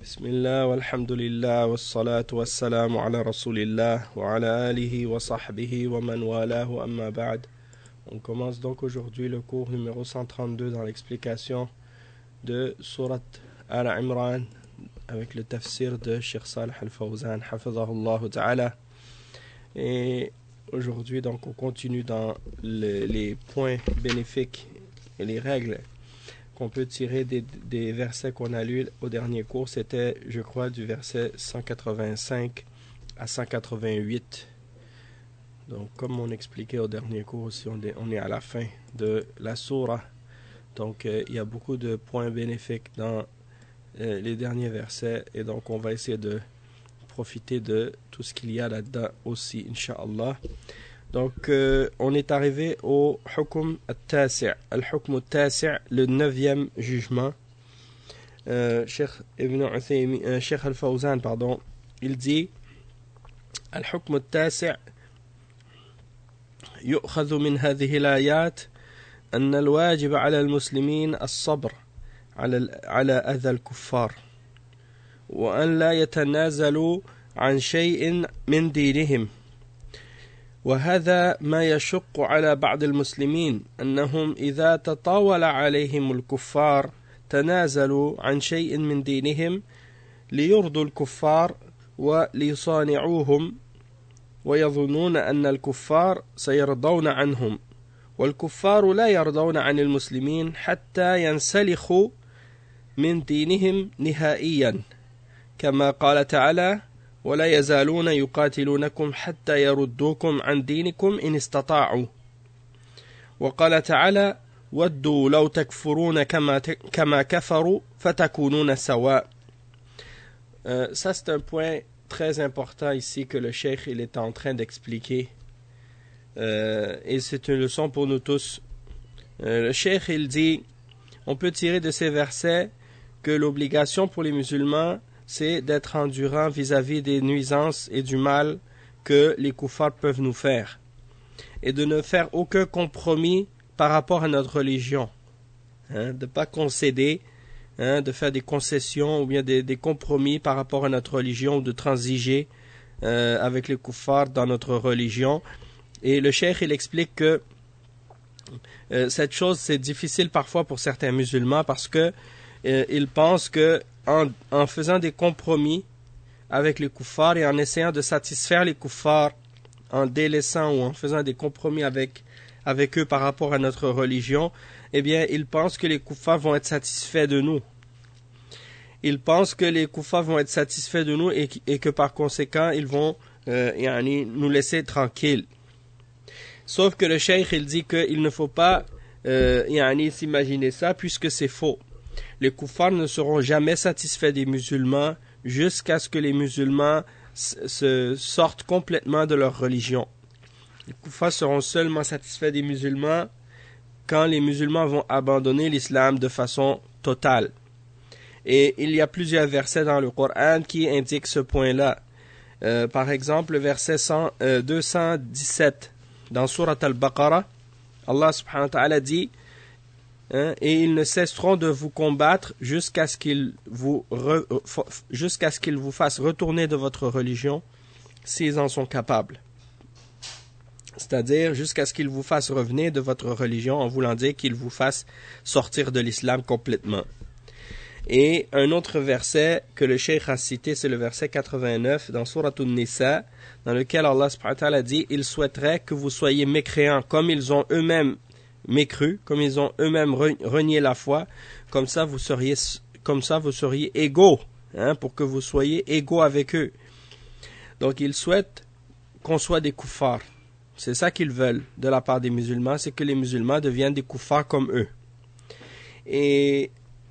Bismillah, walhamdulillah, wassalatu wassalamu ala rasulillah, wa ala alihi wa sahbihi wa man walahu amma ba'd. On commence donc aujourd'hui le cours numéro 132 dans l'explication de Surat Al-Imran avec le tafsir de Cheikh Salih Al-Fawzan, hafizahullah ta'ala. Et aujourd'hui donc on continue dans les points bénéfiques et les règles qu'on peut tirer des versets qu'on a lus au dernier cours. C'était, je crois, du verset 185 à 188. Donc, comme on expliquait au dernier cours aussi, on est à la fin de la sourate. Donc, il y a beaucoup de points bénéfiques dans les derniers versets. Et donc, on va essayer de profiter de tout ce qu'il y a là-dedans aussi, Inch'Allah. Donc, on est arrivé au Hukm al-Tasi'. Al-Hukm al-Tasi', le 9e jugement. Cheikh Al-Fawzan, pardon, il dit Al-Hukm al-Tasi' يؤخذ من هذه الآيات أن الواجب على المسلمين الصبر على أذى الكفار وأن لا يتنازلوا عن شيء من دينهم. وهذا ما يشق على بعض المسلمين أنهم إذا تطاول عليهم الكفار تنازلوا عن شيء من دينهم ليرضوا الكفار وليصانعوهم ويظنون أن الكفار سيرضون عنهم والكفار لا يرضون عن المسلمين حتى ينسلخوا من دينهم نهائيا كما قال تعالى ولا يزالون يقاتلونكم حتى يردوكم عن دينكم إن استطاعوا وقال تعالى ودوا لو تكفرون كما كفروا فتكونون سواء. Ça c'est un point très important ici que le cheikh il est en train d'expliquer et c'est une leçon pour nous tous. Le cheikh il dit on peut tirer de ces versets que l'obligation pour les musulmans c'est d'être endurant vis-à-vis des nuisances et du mal que les kuffars peuvent nous faire et de ne faire aucun compromis par rapport à notre religion, de ne pas concéder, de faire des concessions ou bien des compromis par rapport à notre religion ou de transiger avec les kuffars dans notre religion. Et le cheikh il explique que cette chose c'est difficile parfois pour certains musulmans parce que ils pensent que en faisant des compromis avec les kuffars et en essayant de satisfaire les kuffars, en délaissant ou en faisant des compromis avec eux par rapport à notre religion, eh bien, ils pensent que les kuffars vont être satisfaits de nous. Ils pensent que les kuffars vont être satisfaits de nous et que par conséquent, ils vont nous laisser tranquilles. Sauf que le cheikh, il dit qu'il ne faut pas s'imaginer ça puisque c'est faux. Les kuffars ne seront jamais satisfaits des musulmans jusqu'à ce que les musulmans se sortent complètement de leur religion. Les kuffars seront seulement satisfaits des musulmans quand les musulmans vont abandonner l'islam de façon totale. Et il y a plusieurs versets dans le Coran qui indiquent ce point-là. Par exemple, le verset 217 dans Surat Al-Baqarah, Allah subhanahu wa ta'ala dit et ils ne cesseront de vous combattre jusqu'à ce qu'ils vous fassent retourner de votre religion s'ils en sont capables. C'est-à-dire jusqu'à ce qu'ils vous fassent revenir de votre religion en voulant dire qu'ils vous fassent sortir de l'islam complètement. Et un autre verset que le cheikh a cité, c'est le verset 89 dans Surat An-Nisa, dans lequel Allah subhanahu wa ta'ala dit « Ils souhaiteraient que vous soyez mécréants comme ils ont eux-mêmes mécru, comme ils ont eux-mêmes renié la foi, comme ça vous seriez égaux, pour que vous soyez égaux avec eux. » Donc ils souhaitent qu'on soit des kuffars. C'est ça qu'ils veulent de la part des musulmans, c'est que les musulmans deviennent des kuffars comme eux. Et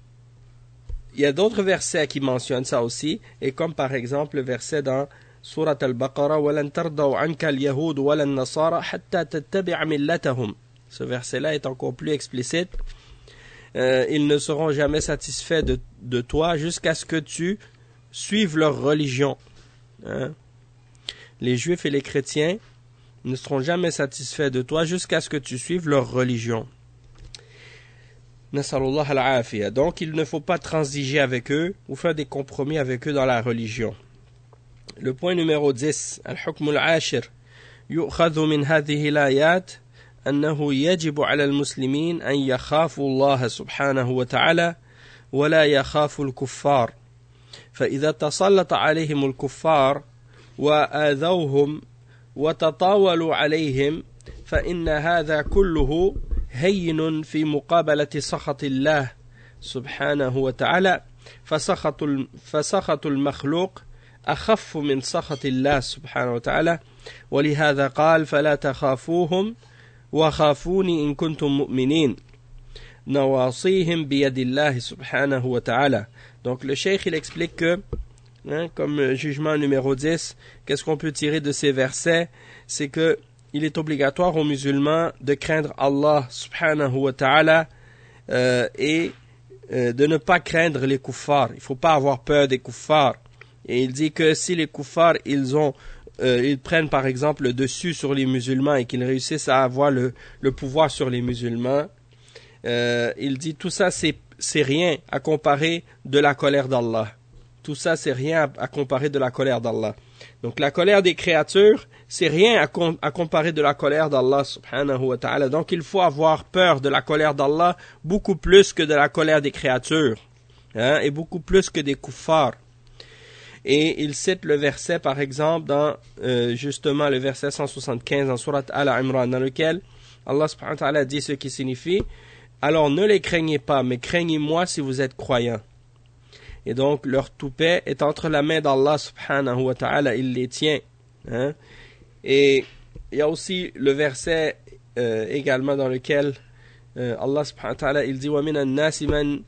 il y a d'autres versets qui mentionnent ça aussi, et comme par exemple le verset dans Surat Al-Baqarah وَلَنْ تَرْضَوْا عَنْكَ الْيَهُودُ وَلَا النَّصَارَى حَتَّى تَتَّبِعَ مِلَّتَهُمْ. Ce verset-là est encore plus explicite. Ils ne seront jamais satisfaits de toi jusqu'à ce que tu suives leur religion. Les juifs et les chrétiens ne seront jamais satisfaits de toi jusqu'à ce que tu suives leur religion. Nasalullah al-afiya. Donc il ne faut pas transiger avec eux ou faire des compromis avec eux dans la religion. Le point numéro 10, al-hukm al-ashir. يؤخذ من هذه الآيات أنه يجب على المسلمين أن يخافوا الله سبحانه وتعالى ولا يخافوا الكفار. فإذا تسلط عليهم الكفار وآذوهم وتطاولوا عليهم فإن هذا كله هين في مقابلة سخط الله سبحانه وتعالى فسخط المخلوق أخف من سخط الله سبحانه وتعالى ولهذا قال فلا تخافوهم وخافوني إن كنتم مؤمنين نواصيهم بيد الله سبحانه وتعالى. Donc le cheikh il explique que comme jugement numéro 10, qu'est-ce qu'on peut tirer de ces versets? C'est que il est obligatoire aux musulmans de craindre Allah subhanahu wa ta'ala et de ne pas craindre les kuffars. Il ne faut pas avoir peur des kuffars. Et il dit que si les kuffars ils prennent par exemple le dessus sur les musulmans et qu'ils réussissent à avoir le pouvoir sur les musulmans, il dit tout ça c'est rien à comparer de la colère d'Allah. Tout ça c'est rien à comparer de la colère d'Allah. Donc la colère des créatures, c'est rien à comparer de la colère d'Allah subhanahu wa ta'ala. Donc il faut avoir peur de la colère d'Allah beaucoup plus que de la colère des créatures, et beaucoup plus que des kuffars. Et il cite le verset par exemple dans justement le verset 175 en sourate Al-Imran, dans lequel Allah subhanahu wa ta'ala dit ce qui signifie « Alors ne les craignez pas, mais craignez-moi si vous êtes croyants. » Et donc leur toupet est entre la main d'Allah subhanahu wa ta'ala, il les tient. Et il y a aussi le verset également dans lequel Allah subhanahu wa ta'ala il dit وَمِنَ النَّاسِ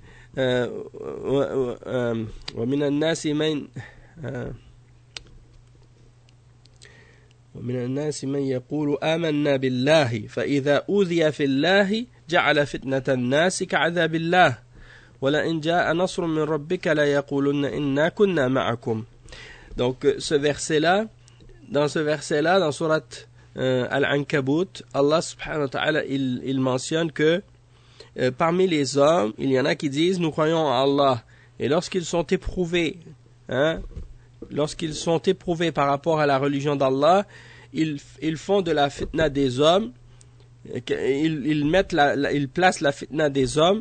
مَنْ يَقُولُ آمَنَّا بِاللَّهِ فَإِذَا أُوذِيَ فِي اللَّهِ جَعَلَ فِتْنَةَ النَّاسِ كَعَذَابِ اللَّهِ وَلَئِنْ جَاءَ نَصْرٌ مِّن رَبِّكَ لَيَقُولُنَّ إِنَّا كُنَّا مَعَكُمْ. Donc ce verset-là, dans sourate Al-Ankabut, Allah subhanahu wa ta'ala il mentionne que parmi les hommes, il y en a qui disent nous croyons en Allah, et lorsqu'ils sont éprouvés par rapport à la religion d'Allah, ils font de la fitna des hommes, ils placent la fitna des hommes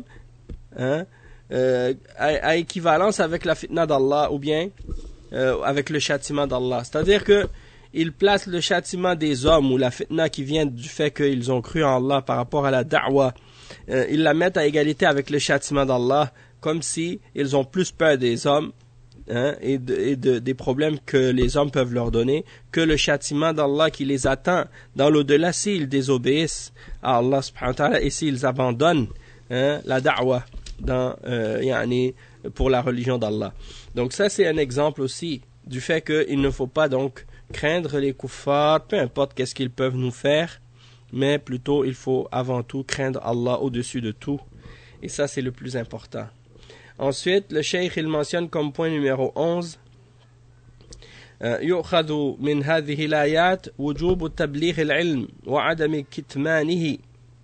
à équivalence avec la fitna d'Allah ou bien avec le châtiment d'Allah. C'est-à-dire que ils placent le châtiment des hommes ou la fitna qui vient du fait qu'ils ont cru en Allah par rapport à la da'wa, ils la mettent à égalité avec le châtiment d'Allah, comme si ils ont plus peur des hommes et des problèmes que les hommes peuvent leur donner que le châtiment d'Allah qui les attend dans l'au-delà s'ils désobéissent à Allah subhanahu wa ta'ala et s'ils abandonnent la da'wa pour la religion d'Allah. Donc ça c'est un exemple aussi du fait qu'il ne faut pas donc craindre les kuffars, peu importe qu'est-ce qu'ils peuvent nous faire, mais plutôt il faut avant tout craindre Allah au-dessus de tout, et ça c'est le plus important. Ensuite le cheikh il mentionne comme point numéro 11 يؤخذ من هذه الآيات وجوب تبليغ العلم وعدم كتمانه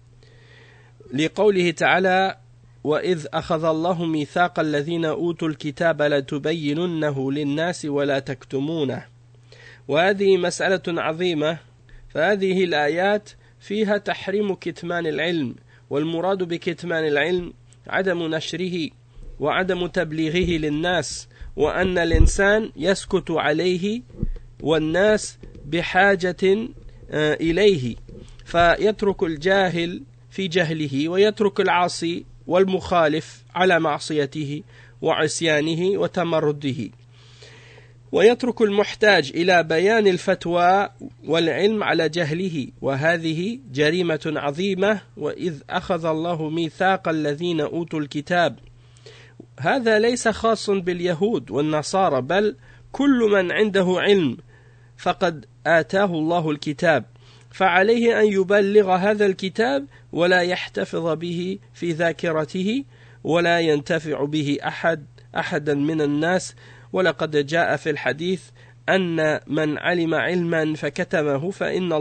لقوله تعالى وإذ أخذ الله ميثاق الذين أوتوا الكتاب لتبيننه للناس ولا تكتمونه. وهذه مسألة عظيمة، فهذه الآيات فيها تحريم كتمان العلم، والمراد بكتمان العلم عدم نشره وعدم تبليغه للناس، وأن الإنسان يسكت عليه والناس بحاجة إليه، فيترك الجاهل في جهله ويترك العاصي والمخالف على معصيته وعصيانه وتمرده، ويترك المحتاج إلى بيان الفتوى والعلم على جهله، وهذه جريمة عظيمة. وإذ أخذ الله ميثاق الذين أوتوا الكتاب، هذا ليس خاص باليهود والنصارى، بل كل من عنده علم فقد آتاه الله الكتاب، فعليه أن يبلغ هذا الكتاب ولا يحتفظ به في ذاكرته ولا ينتفع به أحدا من الناس. ولقد جاء في الحديث أن من علم علما فكتمه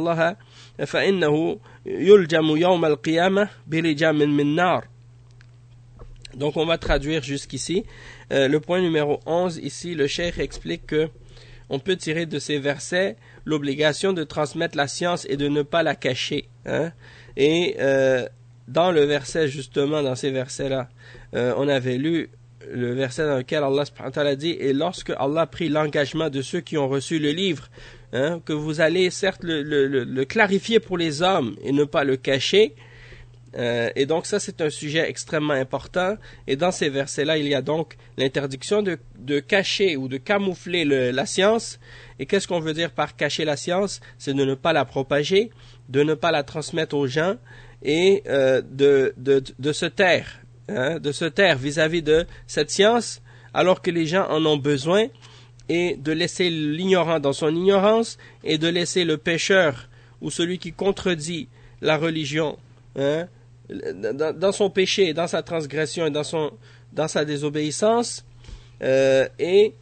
فإنه يلجم يوم القيامة بلجام من نار. Donc on va traduire jusqu'ici. Le point numéro 11, ici le cheikh explique que on peut tirer de ces versets l'obligation de transmettre la science et de ne pas la cacher. Et dans le verset, justement, dans ces versets-là, on avait lu le verset dans lequel Allah subhanahu wa ta'ala dit « Et lorsque Allah a pris l'engagement de ceux qui ont reçu le livre, que vous allez certes le clarifier pour les hommes et ne pas le cacher. » Et donc ça c'est un sujet extrêmement important, et dans ces versets-là il y a donc l'interdiction de cacher ou de camoufler la science. Et qu'est-ce qu'on veut dire par cacher la science? C'est de ne pas la propager, de ne pas la transmettre aux gens, et de se taire, de se taire vis-à-vis de cette science alors que les gens en ont besoin, et de laisser l'ignorant dans son ignorance, et de laisser le pécheur ou celui qui contredit la religion dans son péché, dans sa transgression et dans sa désobéissance, et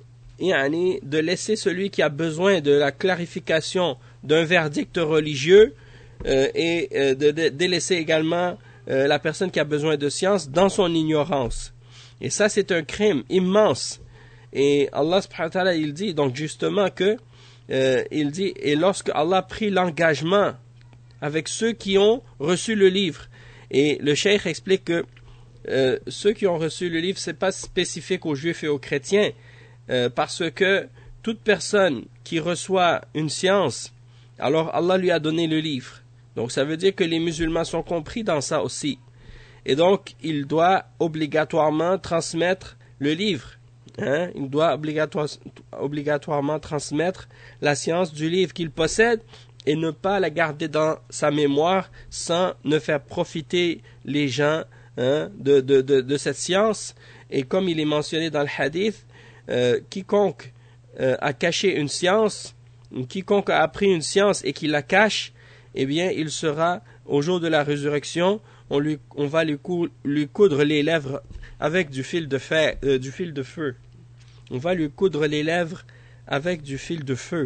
de laisser celui qui a besoin de la clarification d'un verdict religieux, et de délaisser également la personne qui a besoin de science dans son ignorance. Et ça c'est un crime immense. Et Allah subhanahu wa ta'ala il dit donc justement que il dit, et lorsque Allah a pris l'engagement avec ceux qui ont reçu le livre. Et le cheikh explique que ceux qui ont reçu le livre, c'est pas spécifique aux juifs et aux chrétiens, parce que toute personne qui reçoit une science, alors Allah lui a donné le livre. Donc ça veut dire que les musulmans sont compris dans ça aussi. Et donc il doit obligatoirement transmettre le livre. Il doit obligatoirement transmettre la science du livre qu'il possède, et ne pas la garder dans sa mémoire sans ne faire profiter les gens de cette science. Et comme il est mentionné dans le hadith, quiconque a caché une science, quiconque a appris une science et qui la cache, eh bien il sera, au jour de la résurrection, on va lui coudre les lèvres avec du fil de feu. On va lui coudre les lèvres avec du fil de feu.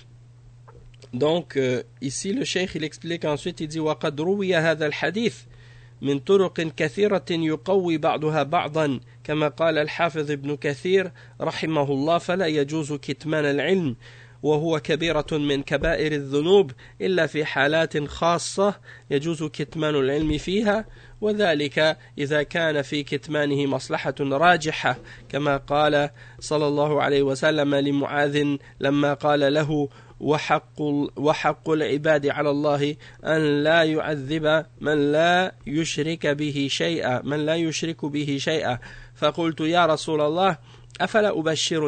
Donc ici le cheikh il explique ensuite, il dit وَقَدْ رُوِيَ هَذَا الْحَدِيث من طرق كثيرة يقوي بعضها بعضا كما قال الحافظ ابن كثير رحمه الله فلا يجوز كتمان العلم وهو كبيرة من كبائر الذنوب إلا في حالات خاصة يجوز كتمان العلم فيها وذلك إذا كان في كتمانه مصلحة راجحة كما قال صلى الله عليه وسلم لمعاذ لما قال له وحق العباد على الله أن لا يعذب من لا يشرك به شيئا فقلت يا رسول الله أفلا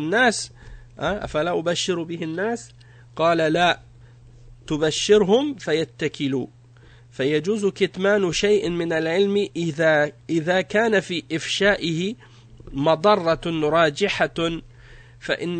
أبشر به الناس قال لا تبشرهم فيتكلوا فيجوز كتمان شيء من العلم إذا كان في إفشائه مضرة راجحة فإن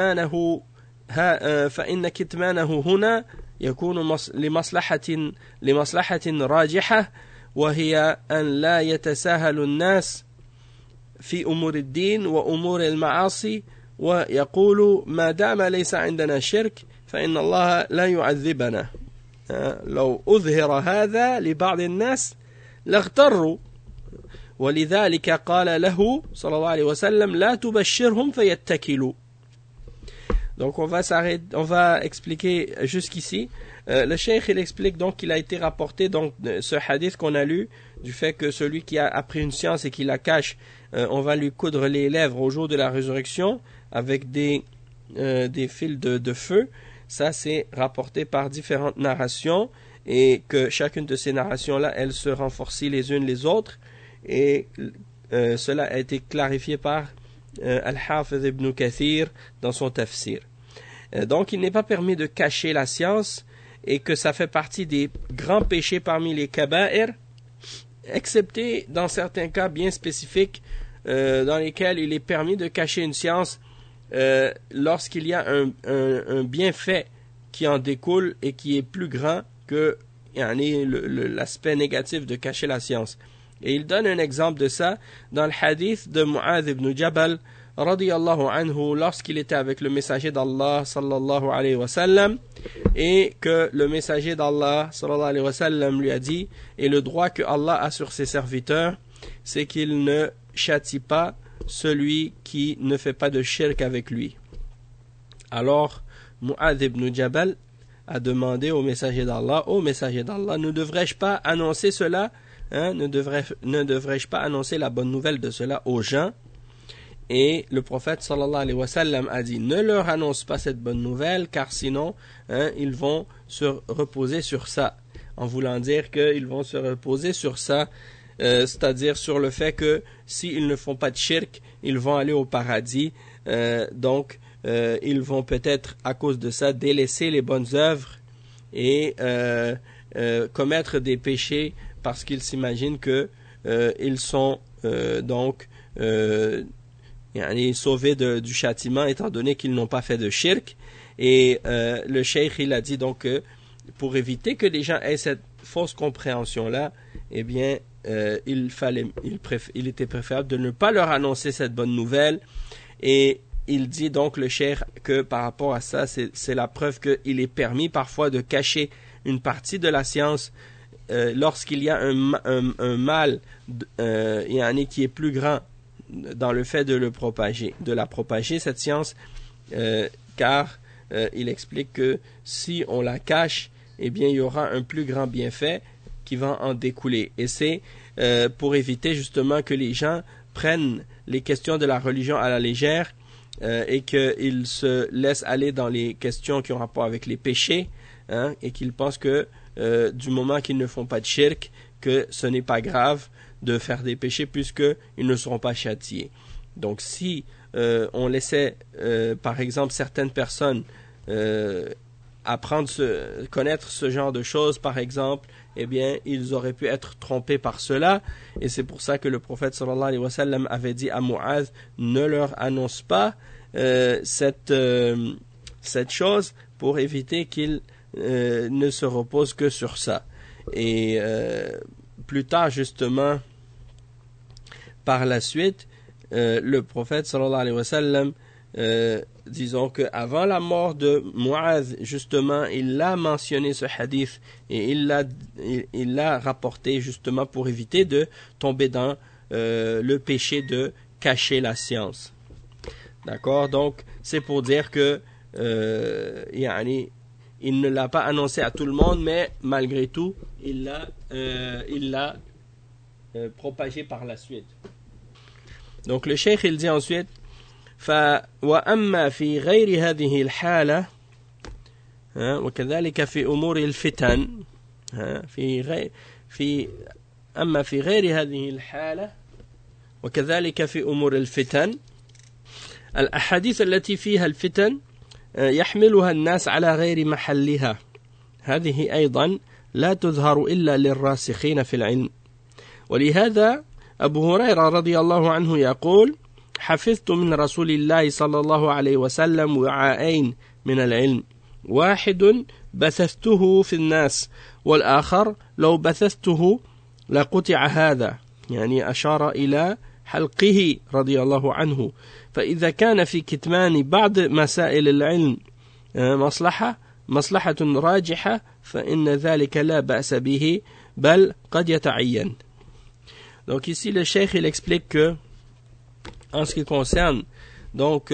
كتمانه هنا يكون لمصلحة راجحة وهي أن لا يتساهل الناس في أمور الدين وأمور المعاصي ويقول ما دام ليس عندنا شرك فإن الله لا يعذبنا لو أظهر هذا لبعض الناس لاغتروا ولذلك قال له صلى الله عليه وسلم لا تبشرهم فيتكلوا. Donc on va expliquer jusqu'ici. Le cheikh il explique donc qu'il a été rapporté donc ce hadith qu'on a lu du fait que celui qui a appris une science et qui la cache, on va lui coudre les lèvres au jour de la résurrection avec des fils de feu. Ça c'est rapporté par différentes narrations et que chacune de ces narrations là elles se renforcent les unes les autres, et cela a été clarifié par Al-Hafiz ibn Kathir dans son tafsir. Donc il n'est pas permis de cacher la science, et que ça fait partie des grands péchés parmi les kaba'ir, excepté dans certains cas bien spécifiques dans lesquels il est permis de cacher une science lorsqu'il y a un bienfait qui en découle et qui est plus grand que l'aspect négatif de cacher la science. Et il donne un exemple de ça dans le hadith de Mu'adh ibn Jabal radiyallahu anhu, lorsqu'il était avec le messager d'Allah sallallahu alayhi wa sallam, et que le messager d'Allah sallallahu alayhi wa sallam lui a dit, et le droit que Allah a sur ses serviteurs, c'est qu'il ne châtie pas celui qui ne fait pas de shirk avec lui. Alors, Mu'adh ibn Jabal a demandé au messager d'Allah, ne devrais-je pas annoncer cela, ne devrais-je pas annoncer la bonne nouvelle de cela aux gens? Et le prophète sallallahu alayhi wa sallam a dit, ne leur annonce pas cette bonne nouvelle, car sinon, ils vont se reposer sur ça. En voulant dire qu'ils vont se reposer sur ça, c'est-à-dire sur le fait que s'ils ne font pas de shirk, ils vont aller au paradis. Donc, ils vont peut-être, à cause de ça, délaisser les bonnes œuvres et commettre des péchés parce qu'ils s'imaginent que ils sont sauvés du châtiment étant donné qu'ils n'ont pas fait de shirk. Et le cheikh il a dit donc que pour éviter que les gens aient cette fausse compréhension là, eh bien il était préférable de ne pas leur annoncer cette bonne nouvelle. Et il dit donc le cheikh que par rapport à ça, c'est la preuve qu'il est permis parfois de cacher une partie de la science lorsqu'il y a un mal qui est plus grand dans le fait de la propager cette science, car il explique que si on la cache, eh bien il y aura un plus grand bienfait qui va en découler. Et c'est pour éviter justement que les gens prennent les questions de la religion à la légère et qu'ils se laissent aller dans les questions qui ont rapport avec les péchés, et qu'ils pensent que du moment qu'ils ne font pas de shirk, que ce n'est pas grave de faire des péchés puisqu'ils ne seront pas châtiés. Donc si on laissait par exemple certaines personnes connaître ce genre de choses par exemple, eh bien ils auraient pu être trompés par cela. Et c'est pour ça que le prophète sallallahu alayhi wa sallam avait dit à Mu'adh, ne leur annonce pas cette chose pour éviter qu'ils ne se reposent que sur ça. Et plus tard justement, par la suite, le prophète sallallahu alayhi wa sallam, disons qu'avant la mort de Mu'adh, justement, il a mentionné ce hadith et il l'a rapporté justement pour éviter de tomber dans le péché de cacher la science. D'accord? Donc, c'est pour dire que il ne l'a pas annoncé à tout le monde, mais malgré tout, il l'a propagé par la suite. Donc le cheikh il dit ensuite, وأما في غير هذه الحالة وكذلك في أمور الفتن أما في غير هذه الحالة وكذلك في أمور الفتن الأحاديث التي فيها الفتن يحملها الناس على غير محلها هذه أيضا لا تظهر إلا للراسخين في العلم. ولهذا أبو هريرة رضي الله عنه يقول حفظت من رسول الله صلى الله عليه وسلم وعاءين من العلم واحد بثثته في الناس والآخر لو بثثته لقطع هذا، يعني أشار إلى حلقه رضي الله عنه. فإذا كان في كتمان بعض مسائل العلم مصلحة راجحة فإن ذلك لا بأس به بل قد يتعين. Donc ici le cheikh il explique que en ce qui concerne donc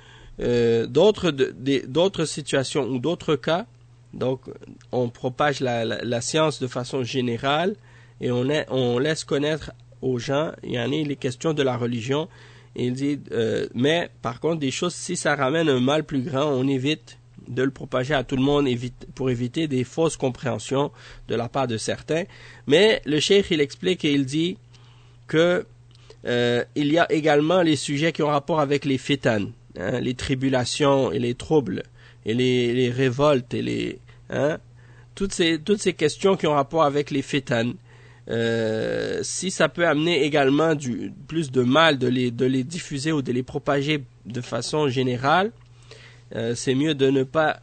d'autres situations ou d'autres cas, donc on propage la science de façon générale et on laisse connaître aux gens les questions de la religion. Et il dit mais par contre des choses, si ça ramène un mal plus grand, on évite de le propager à tout le monde pour éviter des fausses compréhensions de la part de certains. Mais le cheikh il explique et il dit que il y a également les sujets qui ont rapport avec les fitan, les tribulations et les troubles et les révoltes et toutes ces questions qui ont rapport avec les fitan. Si ça peut amener également plus de mal de les diffuser ou de les propager de façon générale, c'est mieux de ne pas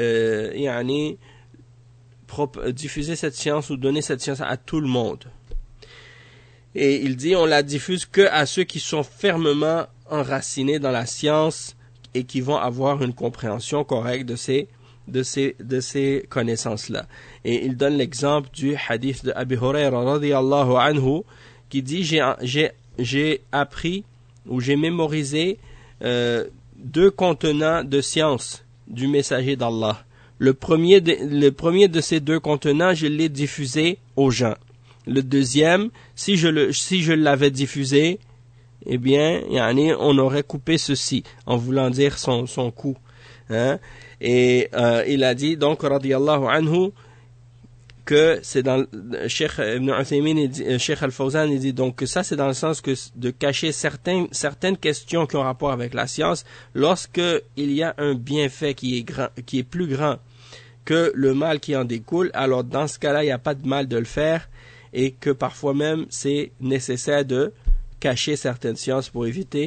diffuser cette science ou donner cette science à tout le monde. Et il dit on la diffuse que à ceux qui sont fermement enracinés dans la science et qui vont avoir une compréhension correcte de ces connaissances-là. Et il donne l'exemple du hadith de Abi Hurayra radiyallahu anhu qui dit j'ai appris ou j'ai mémorisé 2 contenants de science du messager d'Allah. Le premier de ces 2 contenants, je l'ai diffusé aux gens. Le deuxième, si je l'avais diffusé, eh bien, on aurait coupé ceci, en voulant dire son cou. Hein? Et il a dit, donc, radiyallahu anhu, que c'est dans Cheikh Ibn Uthaymin, Cheikh Al-Fawzan, il dit donc que ça c'est dans le sens que de cacher certaines questions qui ont rapport avec la science lorsque il y a un bienfait qui est plus grand que le mal qui en découle. Alors dans ce cas-là, il n'y a pas de mal de le faire et que parfois même c'est nécessaire de cacher certaines sciences pour éviter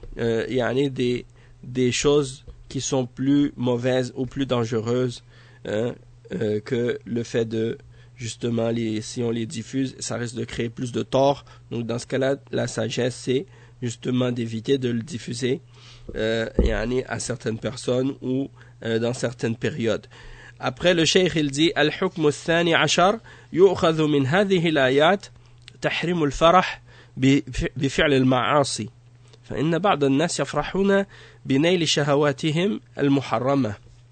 des choses qui sont plus mauvaises ou plus dangereuses que le fait de justement si on les diffuse, ça risque de créer plus de tort. Donc dans ce cas-là, la sagesse c'est justement d'éviter de le diffuser à certaines personnes ou dans certaines périodes. Après le cheikh il dit al-hukm al-thani ashar yu'khadhu min hadhihi al-ayat tahrim al-farah بفعل المعاصي فإن بعض الناس يفرحون بنيل شهواتهم المحرمة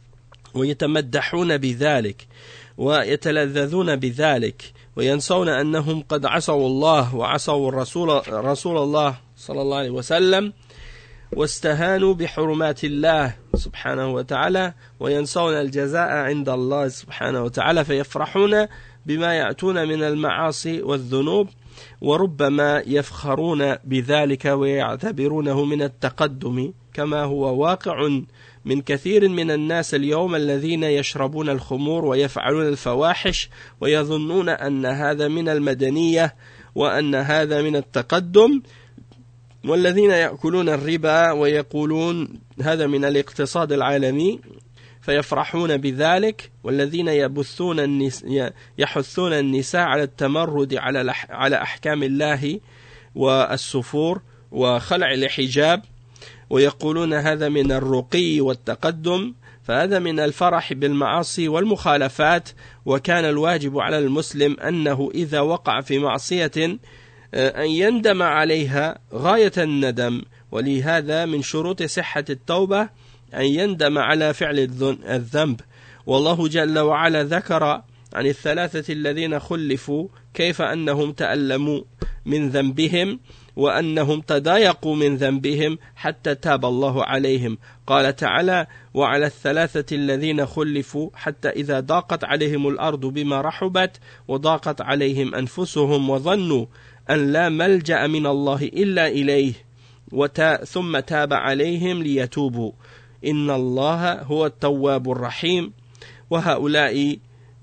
ويتمدحون بذلك ويتلذذون بذلك وينسون أنهم قد عصوا الله وعصوا رسول الله صلى الله عليه وسلم واستهانوا بحرمات الله سبحانه وتعالى وينسون الجزاء عند الله سبحانه وتعالى فيفرحون بما يأتون من المعاصي والذنوب وربما يفخرون بذلك ويعتبرونه من التقدم كما هو واقع من كثير من الناس اليوم الذين يشربون الخمور ويفعلون الفواحش ويظنون أن هذا من المدنية وأن هذا من التقدم والذين يأكلون الربا ويقولون هذا من الاقتصاد العالمي فيفرحون بذلك والذين يحثون النساء على التمرد على أحكام الله والسفور وخلع الحجاب ويقولون هذا من الرقي والتقدم فهذا من الفرح بالمعاصي والمخالفات وكان الواجب على المسلم أنه إذا وقع في معصية أن يندم عليها غاية الندم ولهذا من شروط صحة التوبة أن يندم على فعل الذنب والله جل وعلا ذكر عن الثلاثة الذين خلفوا كيف أنهم تألموا من ذنبهم وأنهم تضايقوا من ذنبهم حتى تاب الله عليهم قال تعالى وعلى الثلاثة الذين خلفوا حتى إذا ضاقت عليهم الأرض بما رحبت وضاقت عليهم أنفسهم وظنوا أن لا ملجأ من الله إلا إليه ثم تاب عليهم ليتوبوا إن الله هو التواب الرحيم وهؤلاء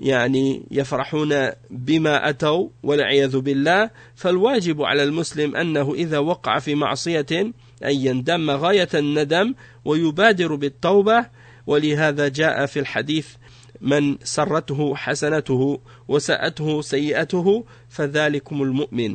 يفرحون بما أتوا والعياذ بالله فالواجب على المسلم أنه إذا وقع في معصية أن يندم غاية الندم ويبادر بالتوبة ولهذا جاء في الحديث من سرته حسنته وساءته سيئته فذلكم المؤمن.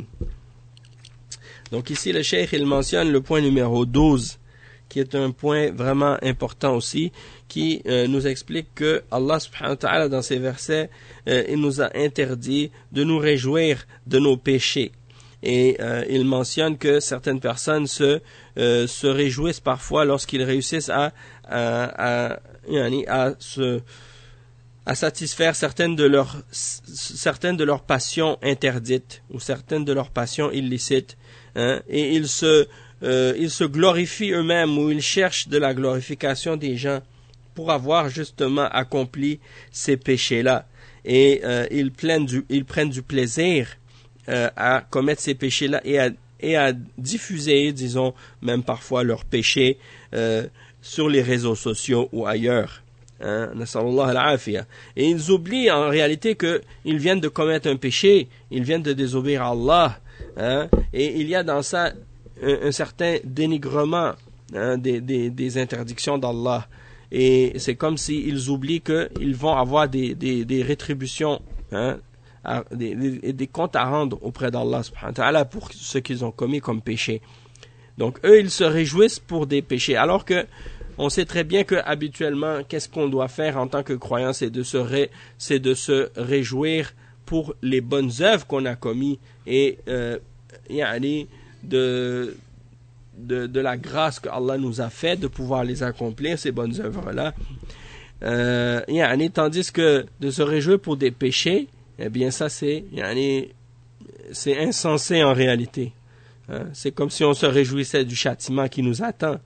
Donc ici le cheikh il mentionne le point numéro 12 qui est un point vraiment important aussi, qui nous explique que Allah subhanahu wa ta'ala dans ces versets, il nous a interdit de nous réjouir de nos péchés. Et il mentionne que certaines personnes se réjouissent parfois lorsqu'ils réussissent à satisfaire certaines de leurs passions interdites ou certaines de leurs passions illicites, hein, et ils se glorifient eux-mêmes ou ils cherchent de la glorification des gens pour avoir justement accompli ces péchés-là. Et ils prennent du plaisir à commettre ces péchés-là et à diffuser, disons, même parfois leurs péchés sur les réseaux sociaux ou ailleurs. Hein, et ils oublient en réalité qu'ils viennent de commettre un péché, ils viennent de désobéir à Allah, hein, et il y a dans ça un certain dénigrement, hein, des interdictions d'Allah, et c'est comme s'ils oublient qu'ils vont avoir des rétributions, hein, des comptes à rendre auprès d'Allah subhanahu wa ta'ala pour ce qu'ils ont commis comme péché. Donc eux ils se réjouissent pour des péchés, alors que on sait très bien que habituellement, qu'est-ce qu'on doit faire en tant que croyant, c'est de se réjouir pour les bonnes œuvres qu'on a commises et يعني de la grâce que Allah nous a fait de pouvoir les accomplir, ces bonnes œuvres-là. Tandis que de se réjouir pour des péchés, eh bien ça c'est insensé en réalité. C'est comme si on se réjouissait du châtiment qui nous attend.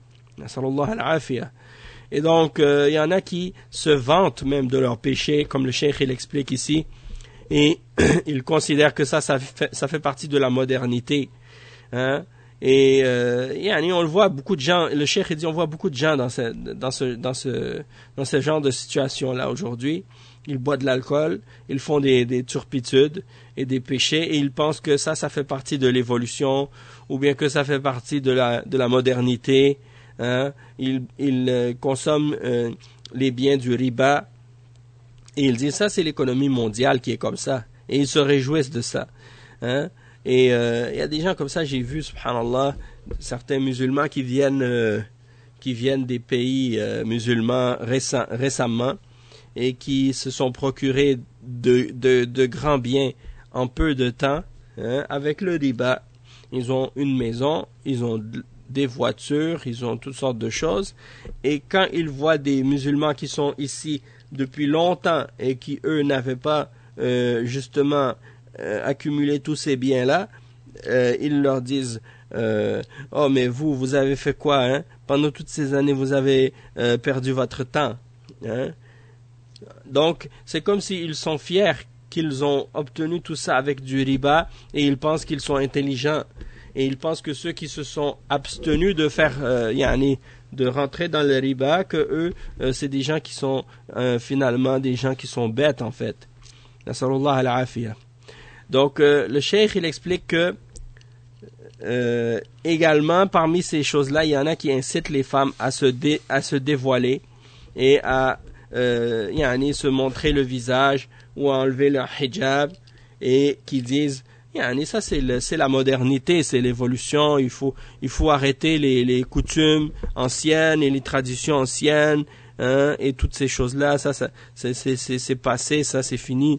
Et donc, il y en a qui se vantent même de leurs péchés, comme le cheikh il explique ici, et ils considèrent que ça fait partie de la modernité. Et on le voit, beaucoup de gens, le cheikh dit, on voit beaucoup de gens dans ce genre de situation-là aujourd'hui. Ils boivent de l'alcool, ils font des turpitudes et des péchés, et ils pensent que ça fait partie de l'évolution, ou bien que ça fait partie de la modernité. Ils consomment les biens du riba, et ils disent ça c'est l'économie mondiale qui est comme ça, et ils se réjouissent de ça. Et il y a des gens comme ça, j'ai vu, subhanallah, certains musulmans qui viennent des pays musulmans récemment, et qui se sont procurés de grands biens en peu de temps, avec le riba. Ils ont une maison, ils ont des voitures, ils ont toutes sortes de choses, et quand ils voient des musulmans qui sont ici depuis longtemps et qui eux n'avaient pas accumulé tous ces biens-là, ils leur disent oh mais vous avez fait quoi, pendant toutes ces années vous avez perdu votre temps, Donc c'est comme s'ils sont fiers qu'ils ont obtenu tout ça avec du riba, et ils pensent qu'ils sont intelligents, et ils pensent que ceux qui se sont abstenus de faire de rentrer dans le riba, que eux c'est des gens qui sont finalement des gens qui sont bêtes en fait. Nasallallahu al-afiyah. Donc le cheikh il explique que également parmi ces choses-là, il y en a qui incitent les femmes à se dévoiler et à se montrer le visage ou à enlever leur hijab, et qui disent ça c'est la modernité, c'est l'évolution, il faut arrêter les coutumes anciennes et les traditions anciennes, et toutes ces choses-là, ça c'est passé, ça c'est fini.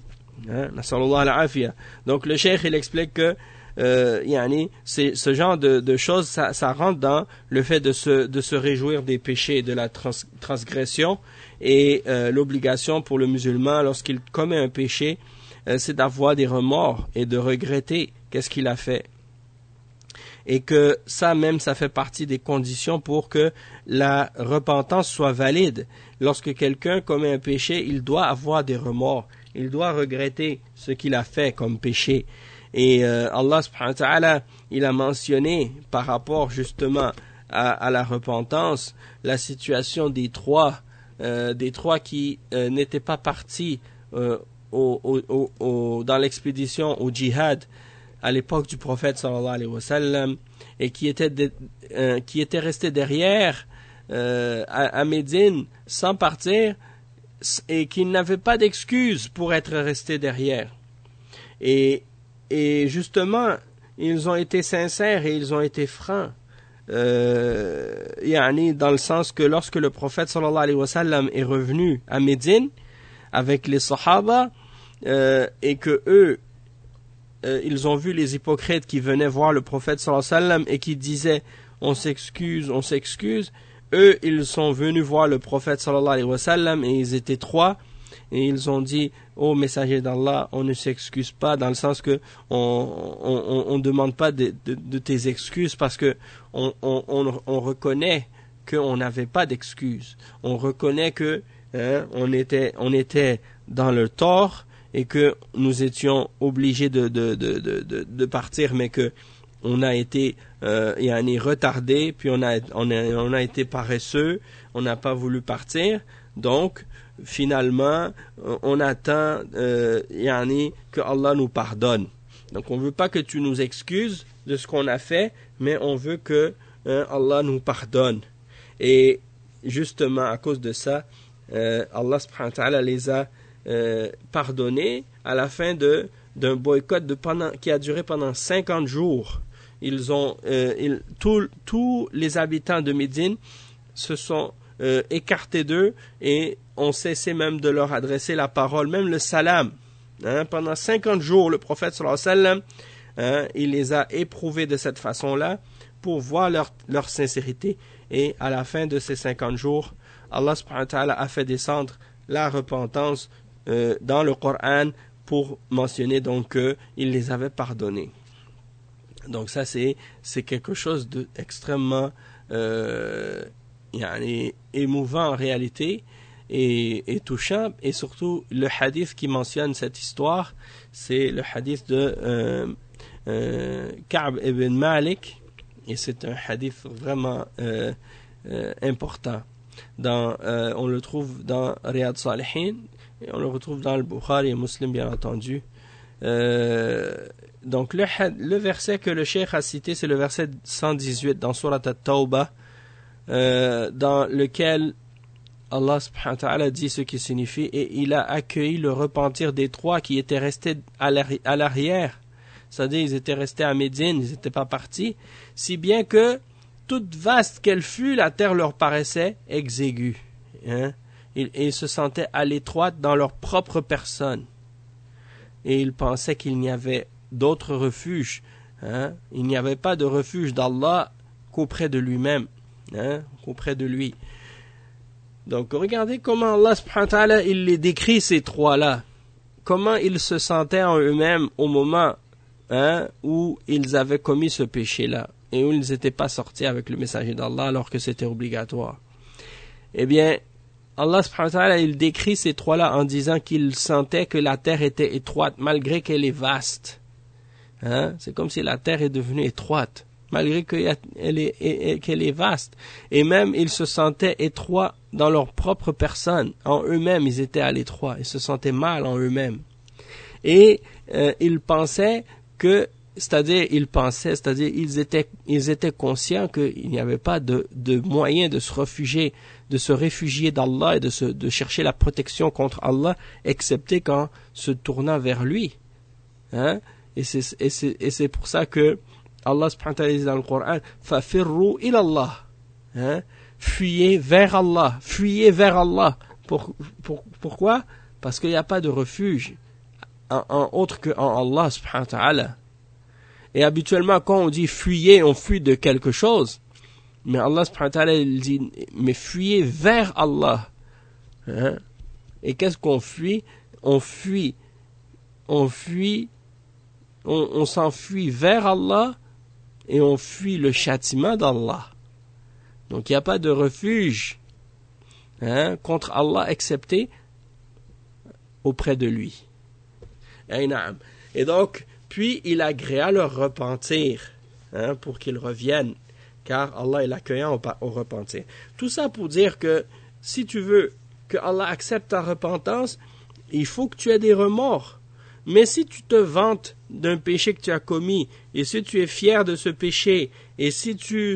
Donc le cheikh il explique que c'est ce genre de choses, ça rentre dans le fait de se réjouir des péchés, de la transgression, et l'obligation pour le musulman lorsqu'il commet un péché, c'est d'avoir des remords et de regretter qu'est-ce qu'il a fait, et que ça même ça fait partie des conditions pour que la repentance soit valide. Lorsque quelqu'un commet un péché, il doit avoir des remords, il doit regretter ce qu'il a fait comme péché. Et Allah subhanahu wa ta'ala, il a mentionné par rapport justement à la repentance la situation des trois qui n'étaient pas partis dans l'expédition au djihad à l'époque du prophète sallallahu alayhi wa sallam, et qui étaient restés derrière à Médine sans partir, et qui n'avaient pas d'excuses pour être restés derrière. Et justement, ils ont été sincères et ils ont été francs, dans le sens que lorsque le prophète sallallahu alayhi wa sallam est revenu à Médine avec les sahaba, et que eux ils ont vu les hypocrites qui venaient voir le prophète sallallahu alayhi wa sallam et qui disaient on s'excuse, eux ils sont venus voir le prophète sallallahu alayhi wa sallam, et ils étaient 3, et ils ont dit ô messager d'Allah, on ne s'excuse pas, dans le sens que on demande pas de tes excuses, parce que on reconnaît qu'on n'avait pas d'excuses, on reconnaît que on était dans le tort, et que nous étions obligés de partir, mais que on a été retardé, puis on a été paresseux, on n'a pas voulu partir. Donc finalement on attend que Allah nous pardonne. Donc on veut pas que tu nous excuses de ce qu'on a fait, mais on veut que Allah nous pardonne. Et justement à cause de ça, Allah subhanahu wa ta'ala les a pardonnés à la fin d'un boycott qui a duré pendant 50 jours. Tous les habitants de Médine se sont écartés d'eux et ont cessé même de leur adresser la parole, même le salam. Pendant 50 jours, le prophète sallallahu alayhi wa sallam il les a éprouvés de cette façon-là pour voir leur sincérité. Et à la fin de ces 50 jours, Allah subhanahu wa ta'ala a fait descendre la repentance dans le Coran pour mentionner donc qu'il les avait pardonnés. Donc ça c'est quelque chose d'extrêmement émouvant en réalité et touchant, et surtout le hadith qui mentionne cette histoire, c'est le hadith de Ka'b ibn Malik, et c'est un hadith vraiment important. On le trouve dans Riyad Salihin, et on le retrouve dans le Bukhari et Muslim bien entendu. Donc le verset que le cheikh a cité, c'est le verset 118 dans Surat At-Tawbah, dans lequel Allah subhanahu wa ta'ala dit ce qui signifie: et il a accueilli le repentir des trois qui étaient restés à l'arrière, c'est-à-dire ils étaient restés à Médine, ils n'étaient pas partis, si bien que toute vaste qu'elle fût, la terre leur paraissait exiguë, et ils se sentaient à l'étroite dans leur propre personne, et ils pensaient qu'il n'y avait d'autre refuge, il n'y avait pas de refuge d'Allah qu'auprès de lui-même, qu'auprès de lui. Donc regardez comment Allah subhanahu wa ta'ala il les décrit, ces trois-là, comment ils se sentaient en eux-mêmes au moment où ils avaient commis ce péché-là et où ils n'étaient pas sortis avec le messager d'Allah alors que c'était obligatoire. Eh bien, Allah subhanahu wa ta'ala il décrit ces trois-là en disant qu'ils sentaient que la terre était étroite malgré qu'elle est vaste. C'est comme si la terre est devenue étroite malgré qu'elle est vaste, et même ils se sentaient étroits dans leur propre personne, en eux-mêmes ils étaient à l'étroit, ils se sentaient mal en eux-mêmes, et ils pensaient que, c'est-à-dire ils étaient conscients qu'il n'y avait pas de moyen de se réfugier d'Allah et de chercher la protection contre Allah, excepté qu'en se tournant vers lui. Et c'est pour ça que Allah subhanahu wa ta'ala dit dans le Coran: fafirru ilallah, fuyez vers Allah. Pourquoi? Parce qu'il n'y a pas de refuge en autre qu'en Allah subhanahu wa ta'ala. Et habituellement, quand on dit fuyez, on fuit de quelque chose. Mais Allah subhanahu wa ta'ala il dit: mais fuyez vers Allah. Et qu'est-ce qu'on fuit? On s'enfuit vers Allah et on fuit le châtiment d'Allah. Donc il n'y a pas de refuge contre Allah excepté auprès de lui. Et donc, puis il agréa leur repentir pour qu'ils reviennent, car Allah est l'accueillant au repentir. Tout ça pour dire que si tu veux que Allah accepte ta repentance, il faut que tu aies des remords. Mais si tu te vantes d'un péché que tu as commis, et si tu es fier de ce péché, et si tu,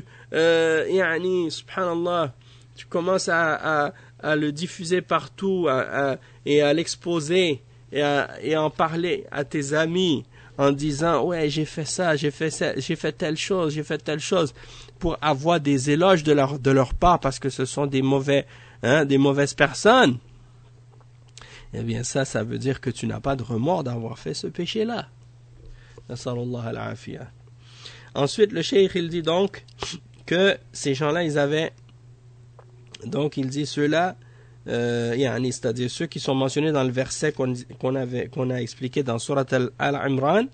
subhanallah, tu commences à le diffuser partout, et à l'exposer, et en parler à tes amis, en disant: ouais, j'ai fait ça, j'ai fait telle chose, pour avoir des éloges de leur part, parce que ce sont des mauvaises personnes. Eh bien ça veut dire que tu n'as pas de remords d'avoir fait ce péché-là. Nasallallahu al-afiyah. Ensuite, le cheikh il dit donc que ces gens-là, ils avaient, donc il dit ceux-là, c'est-à-dire ceux qui sont mentionnés dans le verset qu'on a expliqué dans Surat Al-Imran,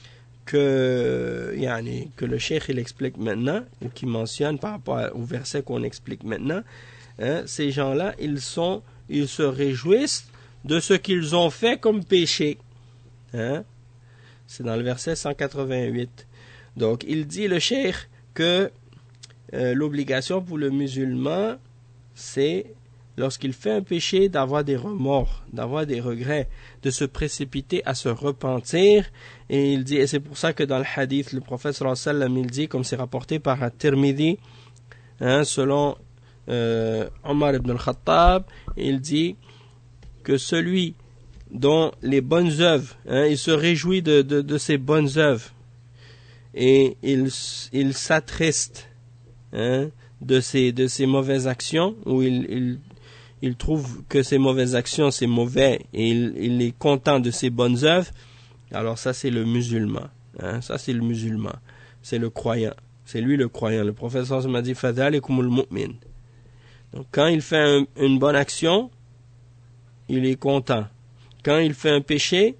que le cheikh il explique maintenant, ou qui mentionne par rapport au verset qu'on explique maintenant, ces gens-là, ils se réjouissent de ce qu'ils ont fait comme péché. C'est dans le verset 188. Donc, il dit, le cheikh, que l'obligation pour le musulman, c'est, lorsqu'il fait un péché, d'avoir des remords, d'avoir des regrets, de se précipiter à se repentir. Et il dit, et c'est pour ça que dans le hadith, le prophète sallallahu alayhi wa sallam, il dit, comme c'est rapporté par At-Tirmidhi, selon Omar ibn al-Khattab, il dit que celui dont les bonnes œuvres, il se réjouit de ses bonnes œuvres, et il s'attriste de ses mauvaises actions, ou il trouve que ses mauvaises actions c'est mauvais, et il est content de ses bonnes œuvres, alors ça c'est le musulman. Hein, ça, c'est le musulman. C'est le croyant. C'est lui le croyant. Le prophète m'a dit, fadhalikumul mu'min. Donc, quand il fait une bonne action, il est content. Quand il fait un péché,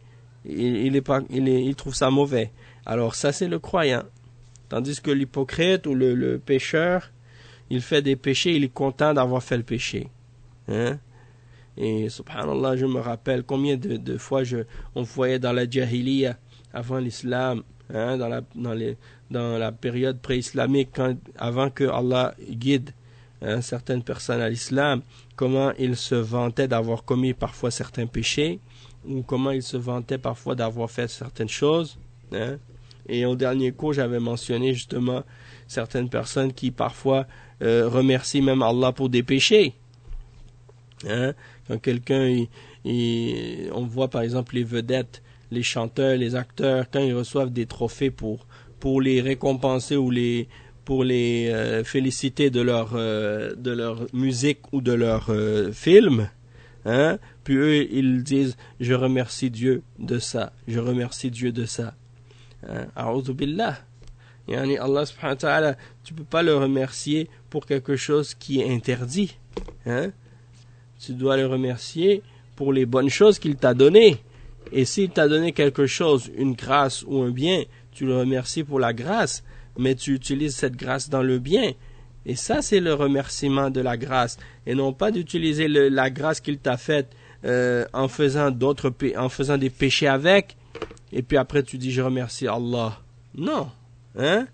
il trouve ça mauvais. Alors, ça, c'est le croyant. Tandis que l'hypocrite ou le pécheur, il fait des péchés, il est content d'avoir fait le péché. Hein? Et subhanallah, je me rappelle combien de fois on voyait dans la jahiliya, avant l'islam, hein, dans la période pré-islamique, avant que Allah guide certaines personnes à l'islam, comment ils se vantaient d'avoir commis parfois certains péchés, ou comment ils se vantaient parfois d'avoir fait certaines choses. Hein. Et au dernier cours, j'avais mentionné justement certaines personnes qui parfois remercient même Allah pour des péchés. Hein? Quand quelqu'un, on voit par exemple les vedettes, les chanteurs, les acteurs, quand ils reçoivent des trophées pour les récompenser ou pour les féliciter de leur musique ou de leur film, hein? Puis eux, ils disent, je remercie Dieu de ça, je remercie Dieu de ça. A'udhu billah. Yani Allah subhanahu wa ta'ala, tu peux pas le remercier pour quelque chose qui est interdit. Hein? Tu dois le remercier pour les bonnes choses qu'il t'a données. Et s'il t'a donné quelque chose, une grâce ou un bien, tu le remercies pour la grâce, mais tu utilises cette grâce dans le bien. Et ça, c'est le remerciement de la grâce. Et non pas d'utiliser la grâce qu'il t'a faite en faisant des péchés avec, et puis après tu dis je remercie Allah. Non. Hein?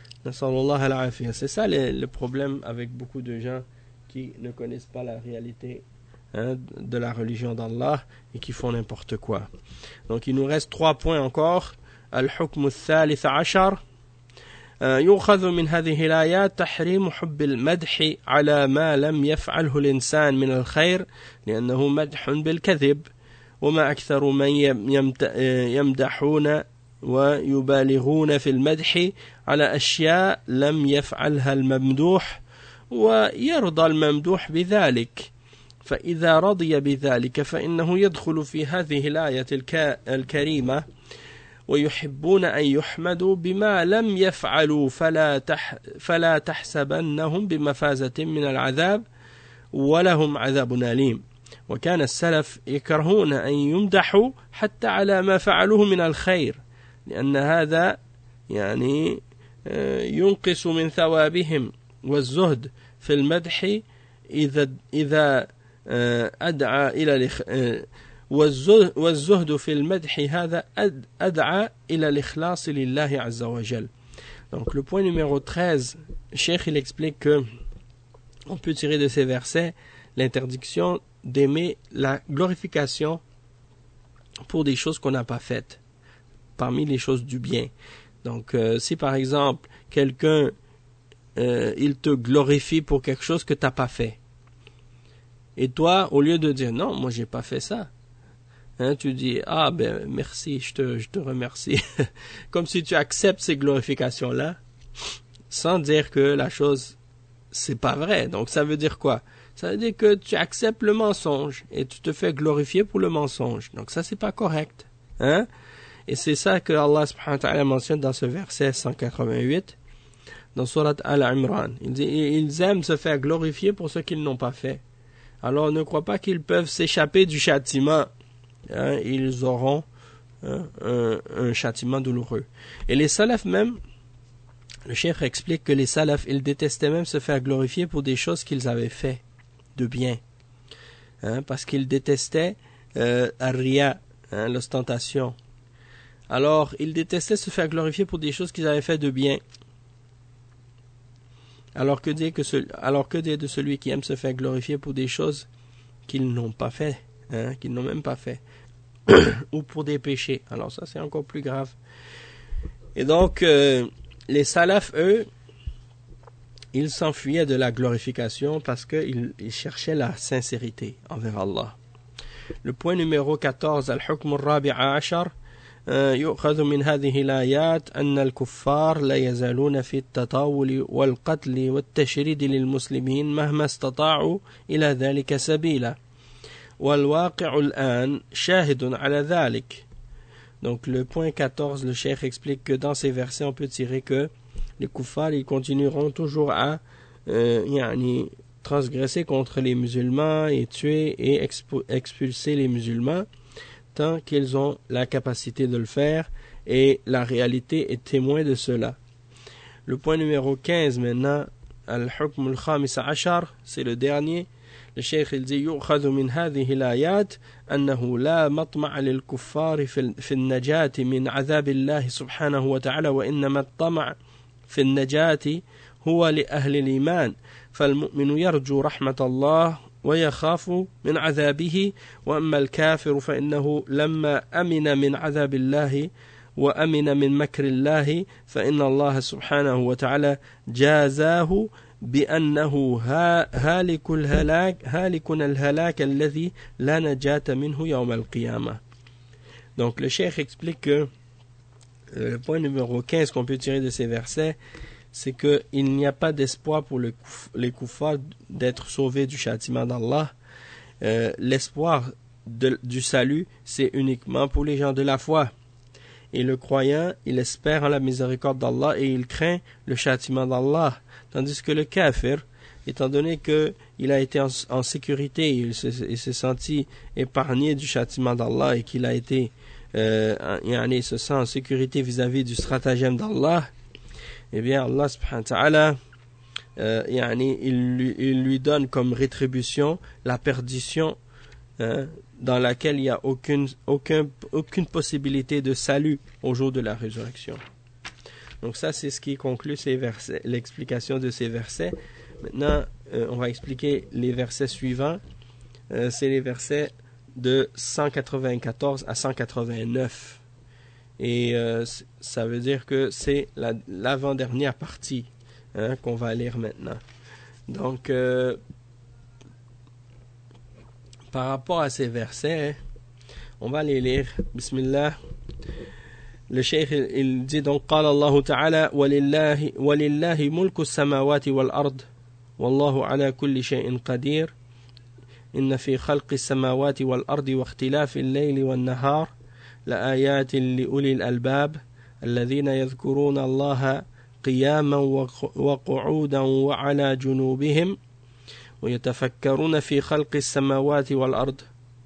C'est ça le problème avec beaucoup de gens qui ne connaissent pas la réalité de la religion d'Allah et qui font n'importe quoi. Donc il nous reste 3 points encore. Al-hukm al-thalith ashar. يؤخذ من هذه الآيات تحريم حب المدح على ما لم يفعله الإنسان من الخير لأنه مدح بالكذب وما أكثر من يمدحون ويبالغون في المدح على أشياء لم يفعلها الممدوح ويرضى الممدوح بذلك فإذا رضي بذلك فإنه يدخل في هذه الآية الكريمة ويحبون أن يحمدوا بما لم يفعلوا فلا تحسبنهم بمفازة من العذاب ولهم عذاب أليم وكان السلف يكرهون أن يمدحوا حتى على ما فعلوه من الخير لأن هذا يعني ينقص من ثوابهم والزهد في المدح إذا أدعى إلى والزهد في المدح هذا أدعى إلى الإخلاص لله عز وجل. Donc le point numéro 13, Cheikh il explique que on peut tirer de ces versets l'interdiction d'aimer la glorification pour des choses qu'on n'a pas faites, parmi les choses du bien. Donc si par exemple quelqu'un il te glorifie pour quelque chose que tu n'as pas fait, et toi au lieu de dire non, moi j'ai pas fait ça, hein, tu dis ah ben merci, je te remercie, comme si tu acceptes ces glorifications là sans dire que la chose c'est pas vrai. Donc ça veut dire quoi? Ça veut dire que tu acceptes le mensonge et tu te fais glorifier pour le mensonge. Donc ça c'est pas correct, hein? Et c'est ça que Allah subhanahu wa ta'ala mentionne dans ce verset 188 dans Surat Al-Imran. Il dit ils aiment se faire glorifier pour ce qu'ils n'ont pas fait. Alors ne crois pas qu'ils peuvent s'échapper du châtiment. Hein, ils auront un châtiment douloureux. Et les salafs même, le cheikh explique que les salafs, ils détestaient même se faire glorifier pour des choses qu'ils avaient fait de bien. Hein, parce qu'ils détestaient ar-riya, l'ostentation. Alors, ils détestaient se faire glorifier pour des choses qu'ils avaient fait de bien. Alors que dire de celui qui aime se faire glorifier pour des choses qu'ils n'ont pas fait, hein, qu'ils n'ont même pas fait, ou pour des péchés. Alors ça c'est encore plus grave. Et donc les salafs, eux, ils s'enfuyaient de la glorification parce qu'ils cherchaient la sincérité envers Allah. Le point numéro 14, al-hukm al-rabi'a ashar. يؤخذ من هذه الآيات أن الكفار لا يزالون في التطاول والقتل والتشريد للمسلمين مهما استطاعوا إلى ذلك سبيلا والواقع الآن شاهد على ذلك Donc le point 14, le cheikh explique que dans ces versets, on peut tirer que les kuffars, ils continueront toujours à transgresser contre les musulmans et tuer et expulser les musulmans tant qu'ils ont la capacité de le faire, et la réalité est témoin de cela. Le point numéro 15 maintenant, al-hukm al-khamis ashar, c'est le dernier. Le cheikh il dit يؤخذ من هذه الآيات أنه لا مطمع للكفار في النجاة من عذاب الله سبحانه وتعالى وإنما الطمع في النجاة هو لأهل الإيمان فالمؤمن يرجو رحمة الله ويخاف من عذابه وأما الكافر فإنه لما أمن من عذاب الله وأمن من مكر الله فإن الله سبحانه وتعالى جازاه بأنه هالك الهلاك الذي لا نجاة منه يوم القيامة. Donc le cheikh explique que le point numéro 15 qu'on peut tirer de ces versets, c'est qu'il n'y a pas d'espoir pour les kuffars d'être sauvés du châtiment d'Allah. L'espoir du salut, c'est uniquement pour les gens de la foi. Et le croyant, il espère en la miséricorde d'Allah et il craint le châtiment d'Allah. Tandis que le kafir, étant donné qu'il a été en sécurité, il s'est senti épargné du châtiment d'Allah et qu'il a été, il se sent en sécurité vis-à-vis du stratagème d'Allah, eh bien Allah subhanahu wa ta'ala, il lui donne comme rétribution la perdition, dans laquelle il n'y a aucune possibilité de salut au jour de la résurrection. Donc ça, c'est ce qui conclut ces versets, l'explication de ces versets. Maintenant, on va expliquer les versets suivants. C'est les versets de 194 à 189. Et ça veut dire que c'est l'avant-dernière partie qu'on va lire maintenant. Donc, par rapport à ces versets, on va les lire. Bismillah. Le cheikh il dit donc قال الله تعالى ولله ملك السماوات والأرض والله على كل شيء قدير إن في خلق السماوات والأرض واختلاف الليل والنهار لآيات لأولي الألباب الذين يذكرون الله قياما وقعودا وعلى جنوبهم ويتفكرون في خلق السماوات والأرض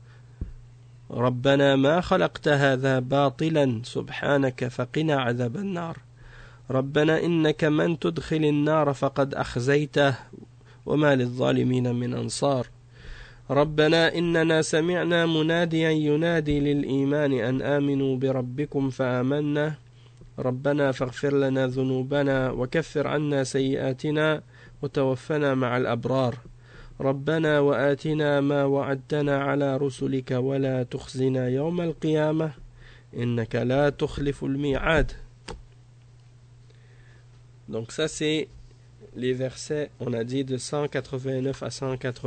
ربنا ما خلقت هذا باطلا سبحانك فقنا عذاب النار ربنا إنك من تدخل النار فقد أخزيته وما للظالمين من أنصار ربنا إننا سمعنا مناديا ينادي للإيمان أن آمنوا بربكم فآمنا ربنا فاغفر لنا ذنوبنا وكفر عنا سيئاتنا وتوفنا مع الأبرار ربنا وآتنا ما وعدتنا على رسلك ولا تخزنا يوم القيامة إنك لا تخلف الميعاد. Donc ça c'est les versets, on a dit de 189 à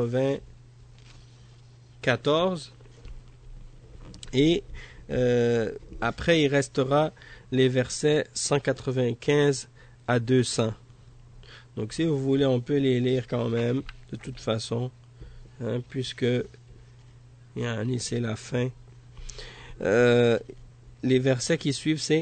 194 et après il restera les versets 195 à 200. Donc si vous voulez on peut les lire quand même de toute façon, puisque c'est la fin. Les versets qui suivent c'est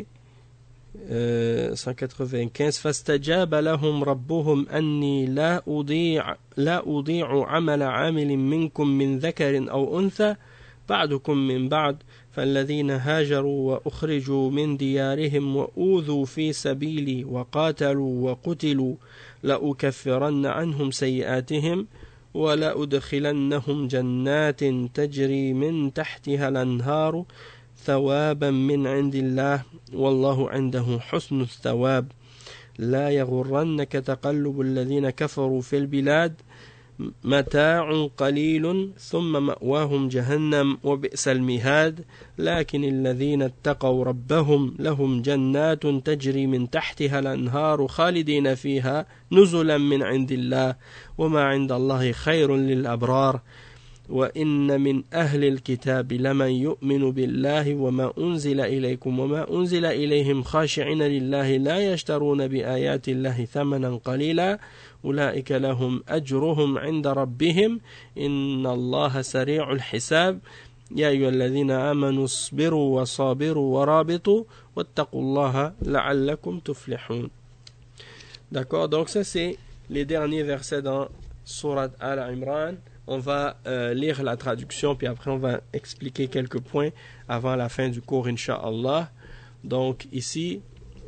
195 فاستجاب لهم ربهم أني لا أضيع عمل عامل منكم من ذكر أو أنثى بعضكم من بعض فالذين هاجروا وأخرجوا من ديارهم وأوذوا في سبيلي وقاتلوا وقتلوا لأكفرن عنهم سيئاتهم ولأدخلنهم جنات تجري من تحتها الأنهار ثوابا من عند الله والله عنده حسن الثواب لا يغرنك تقلب الذين كفروا في البلاد متاع قليل ثم مأواهم جهنم وبئس المهاد لكن الذين اتقوا ربهم لهم جنات تجري من تحتها الأنهار خالدين فيها نزلا من عند الله وما عند الله خير للأبرار وإن من أهل الكتاب لمن يؤمن بالله وما أنزل إليكم وما أنزل إليهم خاشعين لله لا يشترون بآيات الله ثمنا قليلا أولئك لهم أجرهم عند ربهم إن الله سريع الحساب يا أيها الذين آمنوا اصبروا وصابروا ورابطوا واتقوا الله لعلكم تفلحون. D'accord, donc ça c'est les derniers versets dans Surat Al-Imran. On va lire la traduction, puis après on va expliquer quelques points avant la fin du cours, Inch'Allah. Donc ici,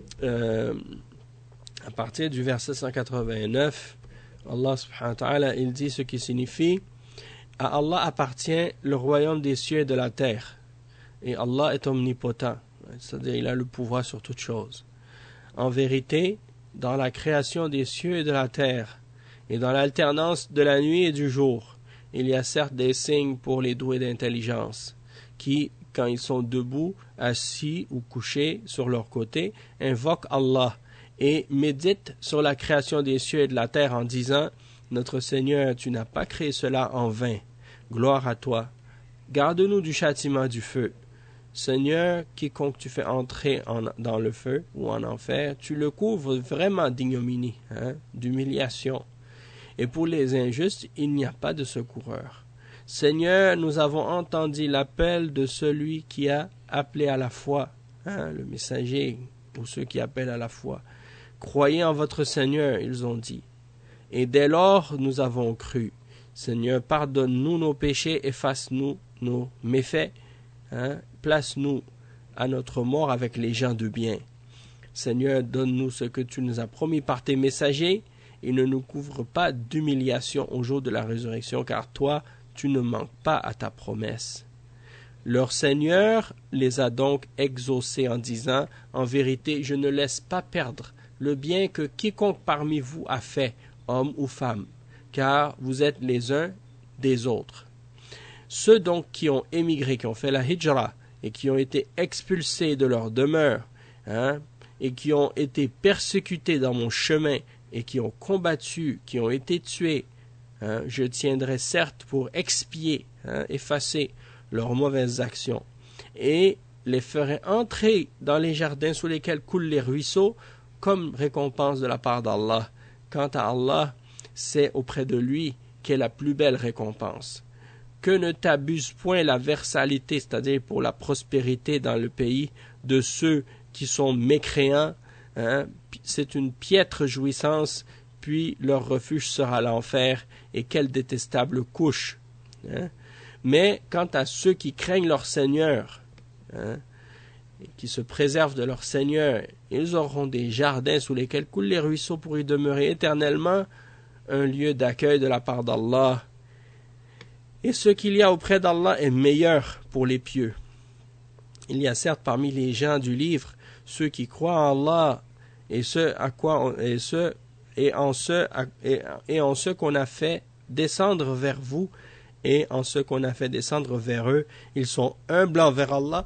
à partir du verset 189, Allah subhanahu wa ta'ala, il dit ce qui signifie: à Allah appartient le royaume des cieux et de la terre. Et Allah est omnipotent, c'est-à-dire il a le pouvoir sur toutes choses. En vérité, dans la création des cieux et de la terre, et dans l'alternance de la nuit et du jour, il y a certes des signes pour les doués d'intelligence, qui, quand ils sont debout, assis ou couchés sur leur côté, invoquent Allah et méditent sur la création des cieux et de la terre en disant: Notre Seigneur, tu n'as pas créé cela en vain. Gloire à toi. Garde-nous du châtiment du feu. Seigneur, quiconque tu fais entrer dans le feu ou en enfer, tu le couvres vraiment d'ignominie, d'humiliation. Et pour les injustes, il n'y a pas de secoureur. Seigneur, nous avons entendu l'appel de celui qui a appelé à la foi, le messager ou ceux qui appellent à la foi. Croyez en votre Seigneur, ils ont dit. Et dès lors, nous avons cru. Seigneur, pardonne-nous nos péchés, efface-nous nos méfaits, place-nous à notre mort avec les gens de bien. Seigneur, donne-nous ce que tu nous as promis par tes messagers et ne nous couvre pas d'humiliation au jour de la résurrection, car toi, tu ne manques pas à ta promesse. Leur Seigneur les a donc exaucés en disant: En vérité, je ne laisse pas perdre le bien que quiconque parmi vous a fait, homme ou femme, car vous êtes les uns des autres. Ceux donc qui ont émigré, qui ont fait la hijra, et qui ont été expulsés de leur demeure, et qui ont été persécutés dans mon chemin, et qui ont combattu, qui ont été tués, je tiendrai certes pour expier, effacer leurs mauvaises actions, et les ferai entrer dans les jardins sous lesquels coulent les ruisseaux, comme récompense de la part d'Allah. Quant à Allah, c'est auprès de lui qu'est la plus belle récompense. Que ne t'abuse point la versalité, c'est-à-dire pour la prospérité dans le pays, de ceux qui sont mécréants, c'est une piètre jouissance, puis leur refuge sera l'enfer, et quelle détestable couche. Mais quant à ceux qui craignent leur Seigneur, et qui se préservent de leur Seigneur, ils auront des jardins sous lesquels coulent les ruisseaux pour y demeurer éternellement, un lieu d'accueil de la part d'Allah. Et ce qu'il y a auprès d'Allah est meilleur pour les pieux. Il y a certes parmi les gens du livre ceux qui croient en Allah et en ceux qu'on a fait descendre vers vous et en ceux qu'on a fait descendre vers eux. Ils sont humbles envers Allah.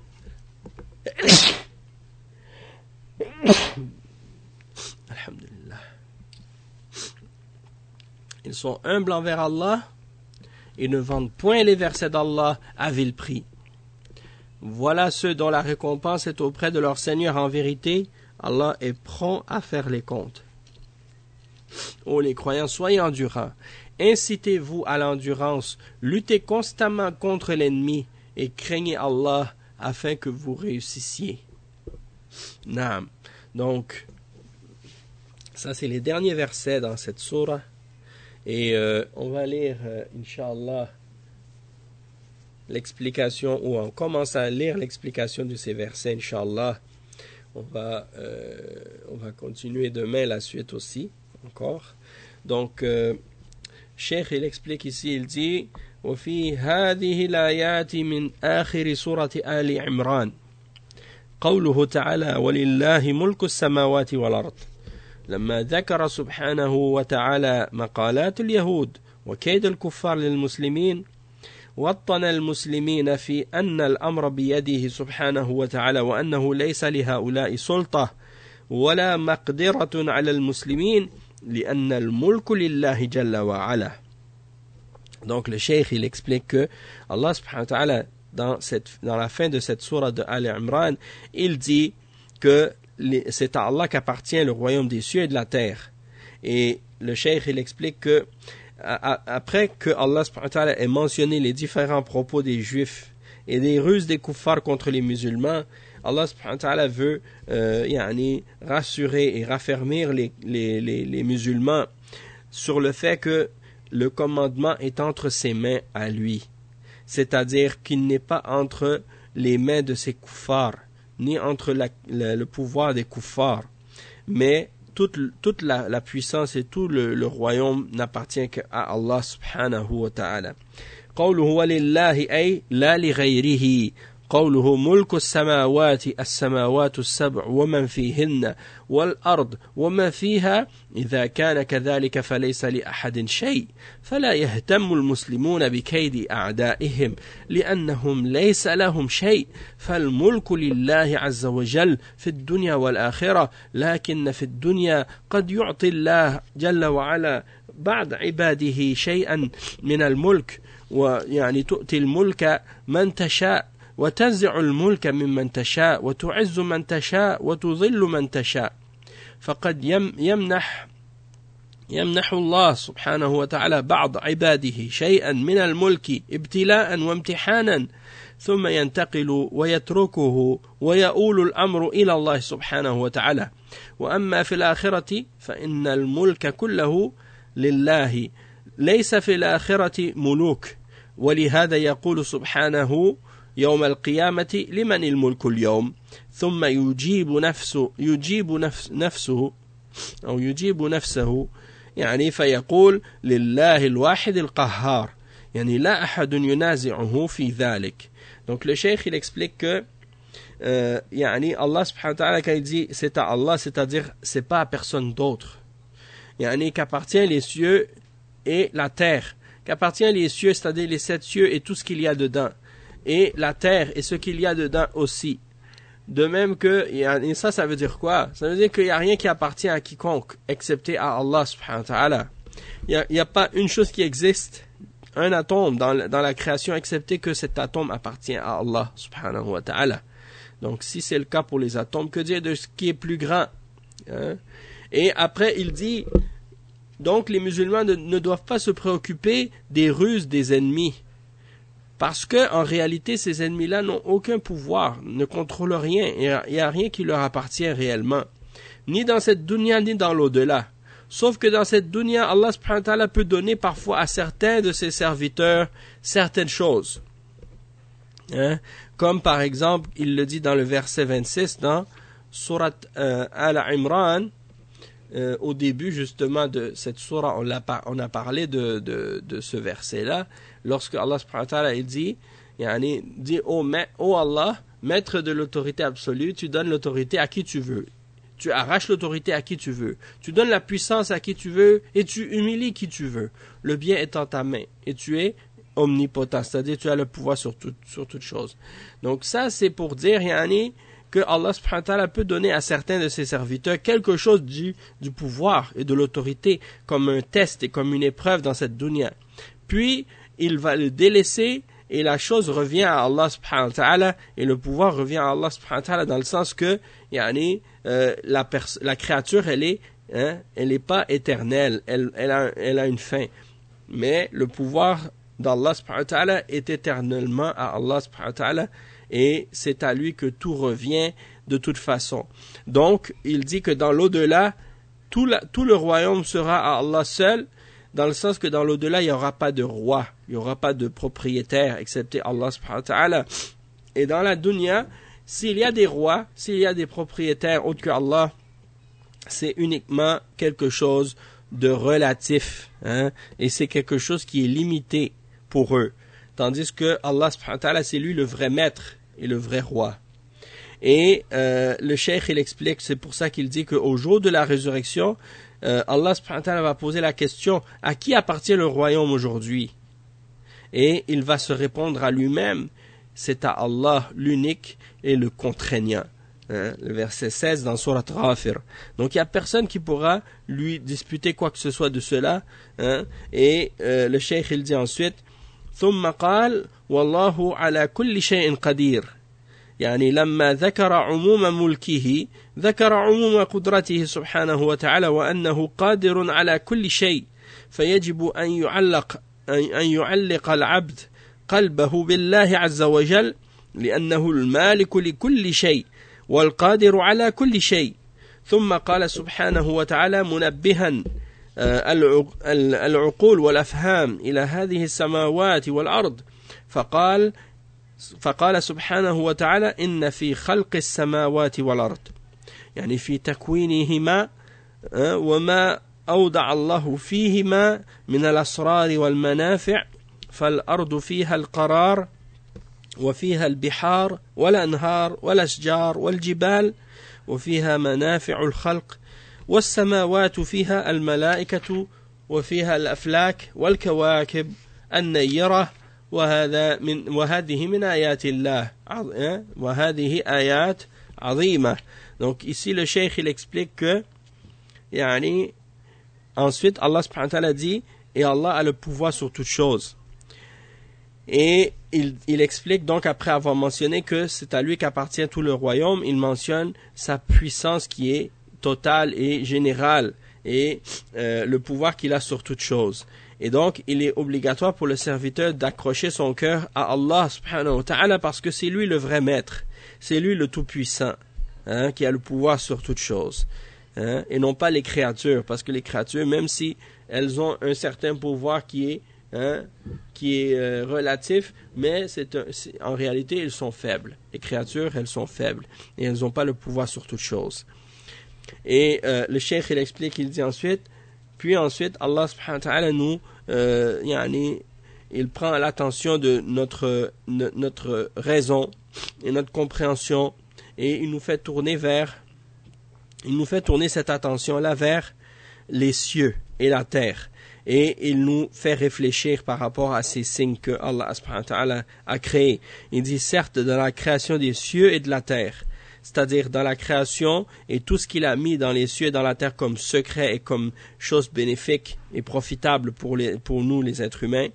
Alhamdulillah. Ils sont humbles envers Allah et ne vendent point les versets d'Allah à vil prix. Voilà ceux dont la récompense est auprès de leur Seigneur. En vérité, Allah est prompt à faire les comptes. Ô les croyants, soyez endurants. Incitez-vous à l'endurance. Luttez constamment contre l'ennemi et craignez Allah afin que vous réussissiez. Naam. Donc, ça c'est les derniers versets dans cette sourate. Et on va lire, Inch'Allah, l'explication, ou on commence à lire l'explication de ces versets, Inch'Allah. On va continuer demain la suite aussi, encore. Donc, Cheikh, il explique ici, il dit: وفي هذه الآيات من آخر سورة آل عمران قوله تعالى: ولله ملك السماوات والأرض. لما ذكر سبحانه وتعالى مقالات اليهود وكيد الكفار للمسلمين، وطن المسلمين في أن الأمر بيده سبحانه وتعالى، وأنه ليس لهؤلاء سلطة ولا مقدرة على المسلمين، لأن الملك لله جل وعلا. Donc le cheikh il explique que Allah subhanahu wa ta'ala dans la fin de cette sourate de Al-Imran, il dit que c'est à Allah qu'appartient le royaume des cieux et de la terre. Et le cheikh il explique que après que Allah subhanahu wa ta'ala ait mentionné les différents propos des Juifs et des ruses des kuffars contre les musulmans, Allah subhanahu wa ta'ala veut rassurer et raffermir les musulmans sur le fait que le commandement est entre ses mains à lui. C'est-à-dire qu'il n'est pas entre les mains de ces kuffars, ni entre le pouvoir des kuffars, mais toute la puissance et tout le royaume n'appartient qu'à Allah subhanahu wa ta'ala. قوله ولله أي لا لغيره قوله ملك السماوات السبع ومن فيهن والأرض وما فيها إذا كان كذلك فليس لأحد شيء فلا يهتم المسلمون بكيد أعدائهم لأنهم ليس لهم شيء فالملك لله عز وجل في الدنيا والآخرة لكن في الدنيا قد يعطي الله جل وعلا بعض عباده شيئا من الملك تؤتي الملك من تشاء وتنزع الملك ممن تشاء وتعز من تشاء وتذل من تشاء فقد يمنح الله سبحانه وتعالى بعض عباده شيئا من الملك ابتلاء وامتحانا ثم ينتقل ويتركه ويؤول الأمر إلى الله سبحانه وتعالى وأما في الآخرة فإن الملك كله لله ليس في الآخرة ملوك ولهذا يقول سبحانه يوم القيامة لمن الملك اليوم ثم يجيب نفسه فيقول لله الواحد القهار لا أحد ينازعه في ذلك. Donc le cheikh il explique que Allah subhanahu wa ta'ala quand il dit c'est à Allah, c'est-à-dire c'est pas à personne d'autre, qu'appartient les cieux et la terre, qu'appartient les cieux, c'est-à-dire les 7 cieux et tout ce qu'il y a dedans, et la terre et ce qu'il y a dedans aussi. De même que, et ça veut dire quoi? Ça veut dire qu'il n'y a rien qui appartient à quiconque, excepté à Allah subhanahu wa ta'ala. Il n'y a pas une chose qui existe, un atome dans la création, excepté que cet atome appartient à Allah subhanahu wa ta'ala. Donc si c'est le cas pour les atomes, que dire de ce qui est plus grand? Et après il dit, donc les musulmans ne doivent pas se préoccuper des ruses des ennemis, parce que en réalité ces ennemis-là n'ont aucun pouvoir, ne contrôlent rien, il n'y a rien qui leur appartient réellement, ni dans cette dunya ni dans l'au-delà. Sauf que dans cette dunya, Allah subhanahu wa ta'ala peut donner parfois à certains de ses serviteurs certaines choses. Comme par exemple, il le dit dans le verset 26 dans Surat Al-Imran. Au début justement de cette sourate, on a parlé de ce verset-là, lorsque Allah subhanahu wa ta'ala il dit ô Allah, maître de l'autorité absolue, tu donnes l'autorité à qui tu veux, tu arraches l'autorité à qui tu veux, tu donnes la puissance à qui tu veux et tu humilies qui tu veux, le bien est en ta main et tu es omnipotent, c'est-à-dire tu as le pouvoir sur toute chose. Donc ça c'est pour dire que Allah subhanahu wa ta'ala peut donner à certains de ses serviteurs quelque chose du pouvoir et de l'autorité comme un test et comme une épreuve dans cette dunya. Puis, il va le délaisser et la chose revient à Allah subhanahu wa ta'ala et le pouvoir revient à Allah subhanahu wa ta'ala dans le sens que la créature elle est pas éternelle, elle a une fin. Mais le pouvoir d'Allah subhanahu wa ta'ala est éternellement à Allah subhanahu wa ta'ala et c'est à lui que tout revient de toute façon. Donc, il dit que dans l'au-delà, tout le royaume sera à Allah seul, dans le sens que dans l'au-delà, il n'y aura pas de roi, il n'y aura pas de propriétaire, excepté Allah subhanahu wa ta'ala. Et dans la dunya, s'il y a des rois, s'il y a des propriétaires autres que Allah, c'est uniquement quelque chose de relatif, et c'est quelque chose qui est limité pour eux. Tandis que Allah subhanahu wa ta'ala, c'est lui le vrai maître et le vrai roi. Et le cheikh il explique, c'est pour ça qu'il dit qu'au jour de la résurrection, Allah subhanahu wa ta'ala va poser la question, à qui appartient le royaume aujourd'hui? Et il va se répondre à lui-même, c'est à Allah l'unique et le contraignant. Le verset 16 dans Surat Ghafir. Donc il n'y a personne qui pourra lui disputer quoi que ce soit de cela. Et le cheikh il dit ensuite, ثم قال والله على كل شيء قدير لما ذكر عموم ملكه ذكر عموم قدرته سبحانه وتعالى وأنه قادر على كل شيء فيجب أن يعلق العبد قلبه بالله عز وجل لأنه المالك لكل شيء والقادر على كل شيء. ثم قال سبحانه وتعالى منبها العقول والأفهام إلى هذه السماوات والأرض، فقال سبحانه وتعالى إن في خلق السماوات والأرض، يعني في تكوينهما وما أودع الله فيهما من الأسرار والمنافع، فالأرض فيها القرار وفيها البحار والأنهار والأشجار والجبال وفيها منافع الخلق، والسماوات فيها الملائكة وفيها الأفلاك والكواكب النيرة، وهذه من آيات الله، وهذه آيات عظيمة. Donc ici le cheikh il explique que ensuite Allah subhanahu wa ta'ala dit et Allah a le pouvoir sur toutes choses. Et il explique donc, après avoir mentionné que c'est à lui qu'appartient tout le royaume, il mentionne sa puissance qui est totale et générale et le pouvoir qu'il a sur toutes choses. Et donc il est obligatoire pour le serviteur d'accrocher son cœur à Allah subhanahu wa ta'ala, parce que c'est lui le vrai maître, c'est lui le tout-puissant, qui a le pouvoir sur toutes choses, et non pas les créatures, parce que les créatures, même si elles ont un certain pouvoir qui est relatif, mais en réalité ils sont faibles. Les créatures, elles sont faibles et elles n'ont pas le pouvoir sur toutes choses. Et le cheikh il explique, il dit ensuite, puis ensuite Allah subhanahu wa ta'ala nous il prend l'attention de notre raison et notre compréhension, et il nous fait tourner cette attention là vers les cieux et la terre, et il nous fait réfléchir par rapport à ces signes que Allah subhanahu wa ta'ala a créés. Il dit certes dans la création des cieux et de la terre, c'est-à-dire dans la création et tout ce qu'il a mis dans les cieux et dans la terre comme secret et comme chose bénéfique et profitable pour nous les êtres humains.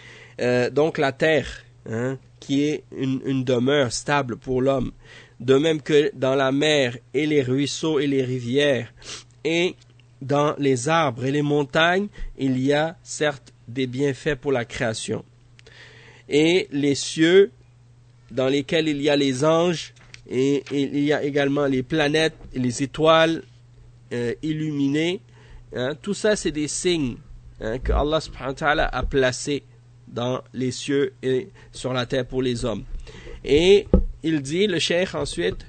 Donc la terre, qui est une demeure stable pour l'homme, de même que dans la mer et les ruisseaux et les rivières, et dans les arbres et les montagnes, il y a certes des bienfaits pour la création. Et les cieux, dans lesquels il y a les anges, et il y a également les planètes et les étoiles illuminées, tout ça c'est des signes que Allah subhanahu wa ta'ala a placés dans les cieux et sur la terre pour les hommes. Et il dit, le cheikh ensuite,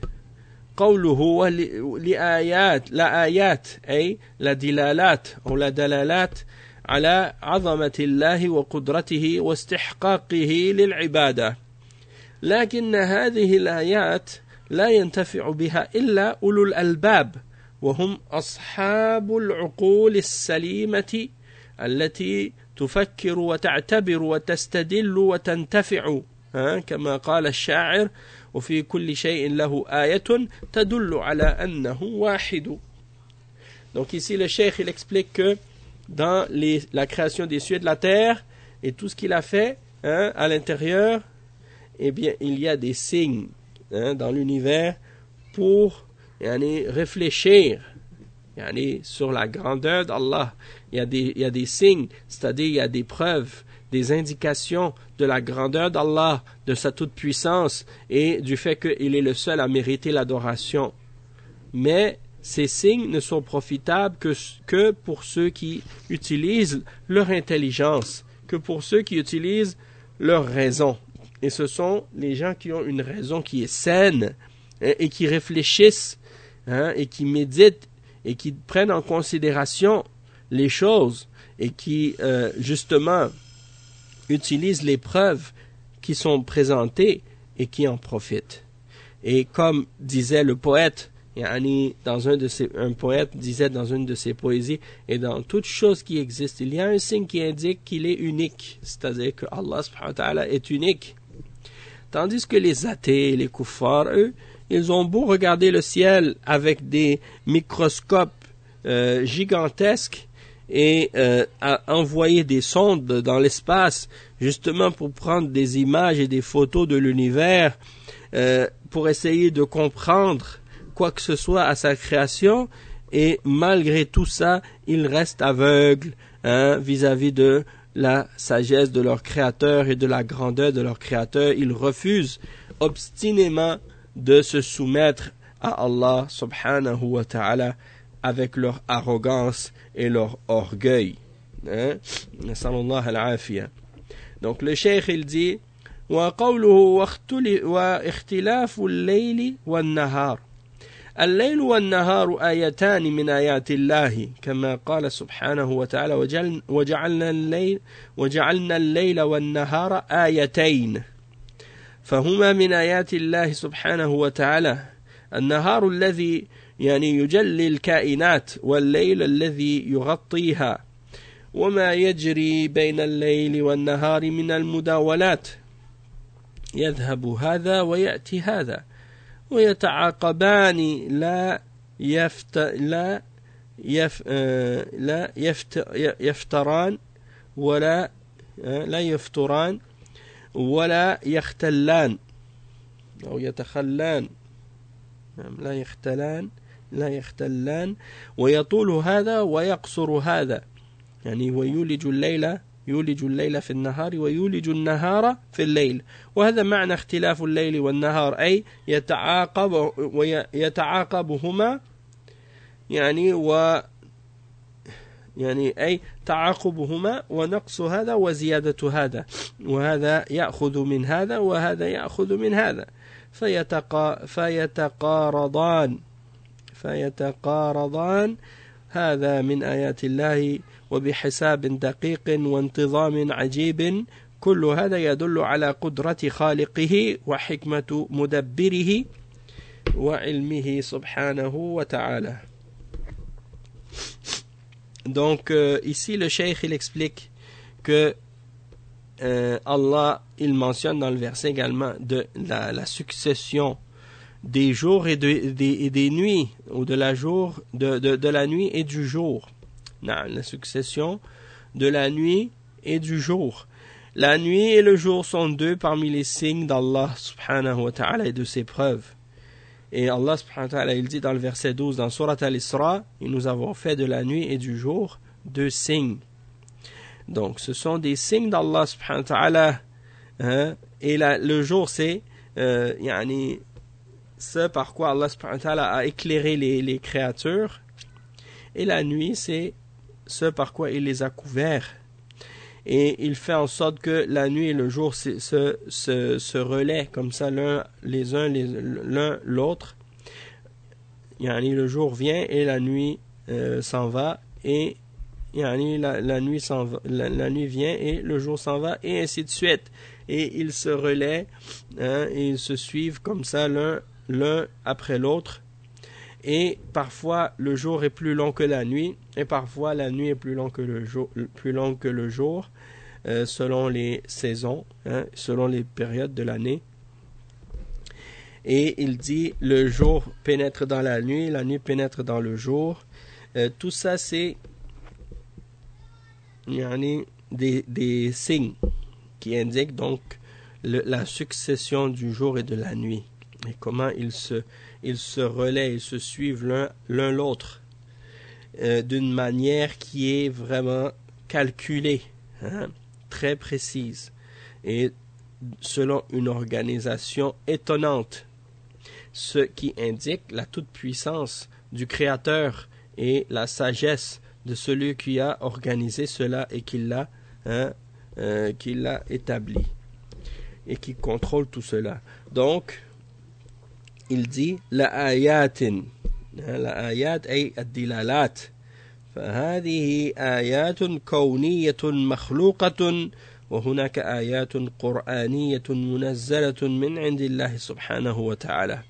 قوله لآيات لا آيات أي لا دلالات أو لا دلالات على عظمة الله وقدرته واستحقاقه للعبادة، لكن هذه الآيات لا ينتفع بها إلا أولو الألباب، وهم أصحاب العقول السليمة التي تفكر وتعتبر وتستدل وتنتفع، كما قال الشاعر وفي كل شيء له آية تدل على أنه واحد. Donc ici le cheikh il explique que dans la création des cieux et de la terre et tout ce qu'il a fait à l'intérieur, eh bien il y a des signes dans l'univers pour réfléchir sur la grandeur d'Allah. Il y a des signes, c'est-à-dire il y a des preuves, des indications de la grandeur d'Allah, de sa toute-puissance et du fait qu'il est le seul à mériter l'adoration. Mais ces signes ne sont profitables que pour ceux qui utilisent leur intelligence, que pour ceux qui utilisent leur raison. Et ce sont les gens qui ont une raison qui est saine et qui réfléchissent et qui méditent et qui prennent en considération les choses et qui justement utilisent les preuves qui sont présentées et qui en profitent. Et comme disait le poète, un poète disait dans une de ses poésies, et dans toute chose qui existe, il y a un signe qui indique qu'il est unique, c'est-à-dire que Allah subhanahu wa ta'ala est unique. Tandis que les athées, les kuffars, eux, ils ont beau regarder le ciel avec des microscopes gigantesques et à envoyer des sondes dans l'espace justement pour prendre des images et des photos de l'univers pour essayer de comprendre quoi que ce soit à sa création, et malgré tout ça ils restent aveugles vis-à-vis de la sagesse de leur créateur et de la grandeur de leur créateur. Ils refusent obstinément de se soumettre à Allah subhanahu wa ta'ala avec leur arrogance et leur orgueil. Nasallallahu al-afiyah. Donc le cheikh il dit وقوله واختلاف الليل والنهار. الليل والنهار آيتان من آيات الله كما قال سبحانه وتعالى وجعلنا الليل والنهار آيتين فهما من آيات الله سبحانه وتعالى. النهار الذي يعني يجلي الكائنات والليل الذي يغطيها وما يجري بين الليل والنهار من المداولات يذهب هذا ويأتي هذا ويتعاقبان لا يفتران ولا لا يفتران ولا يختلان أو يتخلان لا يختلان ويطول هذا ويقصر هذا يعني ويولج الليل في النهار ويولج النهار في الليل. وهذا معنى اختلاف الليل والنهار أي يتعاقبهما يعني أي تعاقبهما ونقص هذا وزيادة هذا وهذا يأخذ من هذا وهذا يأخذ من هذا فيتقارضان هذا من آيات الله وبحساب دقيق وانتظام عجيب كل هذا يدل على قدرة خالقه وحكمة مدبره وعلمه سبحانه وتعالى. Donc ici le cheikh il explique que Allah il mentionne dans le verset également de la succession des jours et des nuits ou de la nuit et du jour. La succession de la nuit et du jour. La nuit et le jour sont deux parmi les signes d'Allah subhanahu wa ta'ala et de ses preuves. Et Allah subhanahu wa ta'ala il dit dans le verset 12 dans Surat Al-Isra, et nous avons fait de la nuit et du jour deux signes. Donc ce sont des signes d'Allah subhanahu wa ta'ala, et le jour c'est ce par quoi Allah subhanahu wa ta'ala a éclairé les créatures, et la nuit c'est ce par quoi il les a couverts. Et il fait en sorte que la nuit et le jour se relaient comme ça l'un l'autre. Le jour vient et la nuit s'en va, et la nuit vient et le jour s'en va, et ainsi de suite. Et ils se relaient, et ils se suivent comme ça l'un après l'autre. Et parfois le jour est plus long que la nuit, et parfois la nuit est plus long que le jour, selon les saisons, selon les périodes de l'année. Et il dit le jour pénètre dans la nuit pénètre dans le jour. Tout ça c'est des signes qui indiquent donc la succession du jour et de la nuit, et comment ils se relaient, ils se suivent l'un l'autre d'une manière qui est vraiment calculée, très précise, et selon une organisation étonnante, ce qui indique la toute-puissance du Créateur et la sagesse de celui qui a organisé cela et qui l'a établi et qui contrôle tout cela. Donc il dit la ayat ay ad-dilalat فهذه آيات كونية مخلوقة وهناك آيات قرآنية منزلة من عند الله سبحانه وتعالى.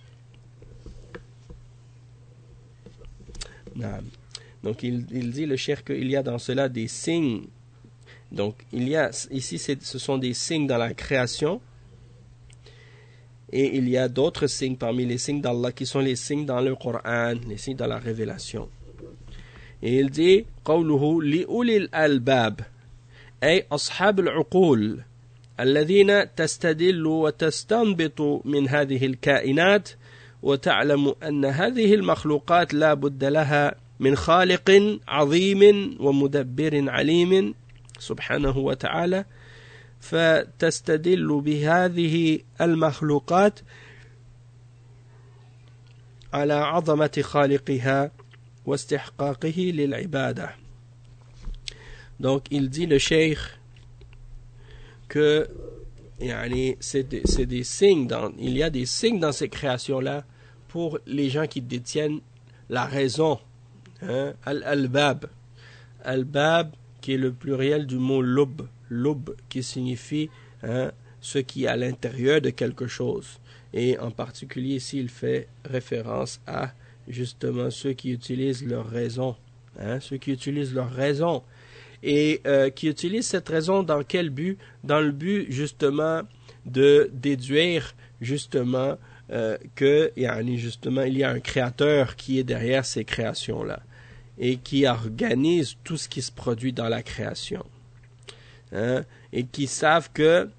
Donc il dit le cheikh qu'il y a dans cela des signes. Donc il y a ici ce sont des signes dans la création, et il y a d'autres signes parmi les signes d'Allah qui sont les signes dans le Coran, les signes dans la révélation. Et il dit قوله لأولي الألباب أي أصحاب العقول الذين تستدل وتستنبط من هذه الكائنات وتعلم أن هذه المخلوقات لا بد لها من خالق عظيم ومدبر عليم سبحانه وتعالى فتستدل بهذه المخلوقات على عظمة خالقها واستحقاقه للعبادة. Donc il dit le cheikh que c'est des signes il y a des signes dans ces créations-là pour les gens qui détiennent la raison. Al-Albab. Al-Bab qui est le pluriel du mot lub. Lub qui signifie ce qui est à l'intérieur de quelque chose. Et en particulier ici, il fait référence à justement ceux qui utilisent leur raison. Ceux qui utilisent leur raison. Et qui utilisent cette raison dans quel but? Dans le but justement de déduire justement que justement, il y a un créateur qui est derrière ces créations-là et qui organise tout ce qui se produit dans la création. Et qui savent que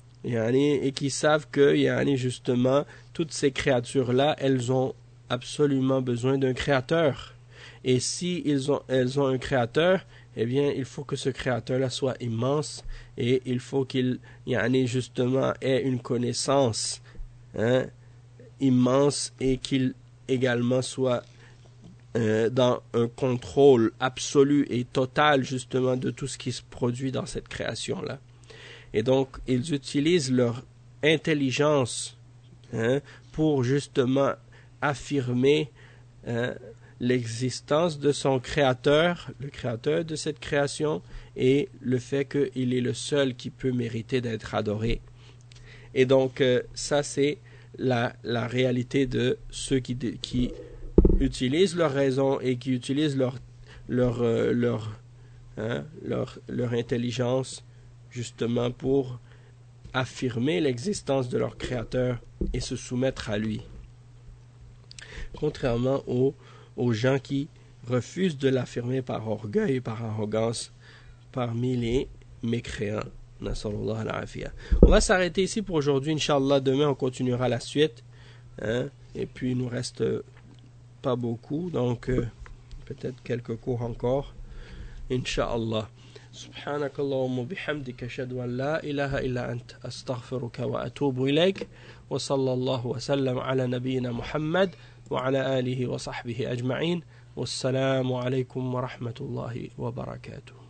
justement toutes ces créatures-là, elles ont absolument besoin d'un créateur. Et si elles ont un créateur, eh bien, il faut que ce créateur-là soit immense et il faut qu'il justement ait une connaissance immense et qu'il également soit dans un contrôle absolu et total justement de tout ce qui se produit dans cette création-là. Et donc, ils utilisent leur intelligence pour justement affirmer l'existence de son créateur, le créateur de cette création, et le fait qu'il est le seul qui peut mériter d'être adoré. Et donc, ça c'est la réalité de ceux qui utilisent leur raison et qui utilisent leur intelligence justement pour affirmer l'existence de leur créateur et se soumettre à lui. Contrairement aux gens qui refusent de l'affirmer par orgueil et par arrogance parmi les mécréants. On va s'arrêter ici pour aujourd'hui, Inch'Allah. Demain, on continuera la suite. Et puis, il nous reste pas beaucoup, donc peut-être quelques cours encore. Inch'Allah. سبحانك اللهم وبحمدك أشهد أن لا إله إلا أنت أستغفرك وأتوب إليك وصلى الله وسلم على نبينا محمد وعلى آله وصحبه أجمعين والسلام عليكم ورحمة الله وبركاته.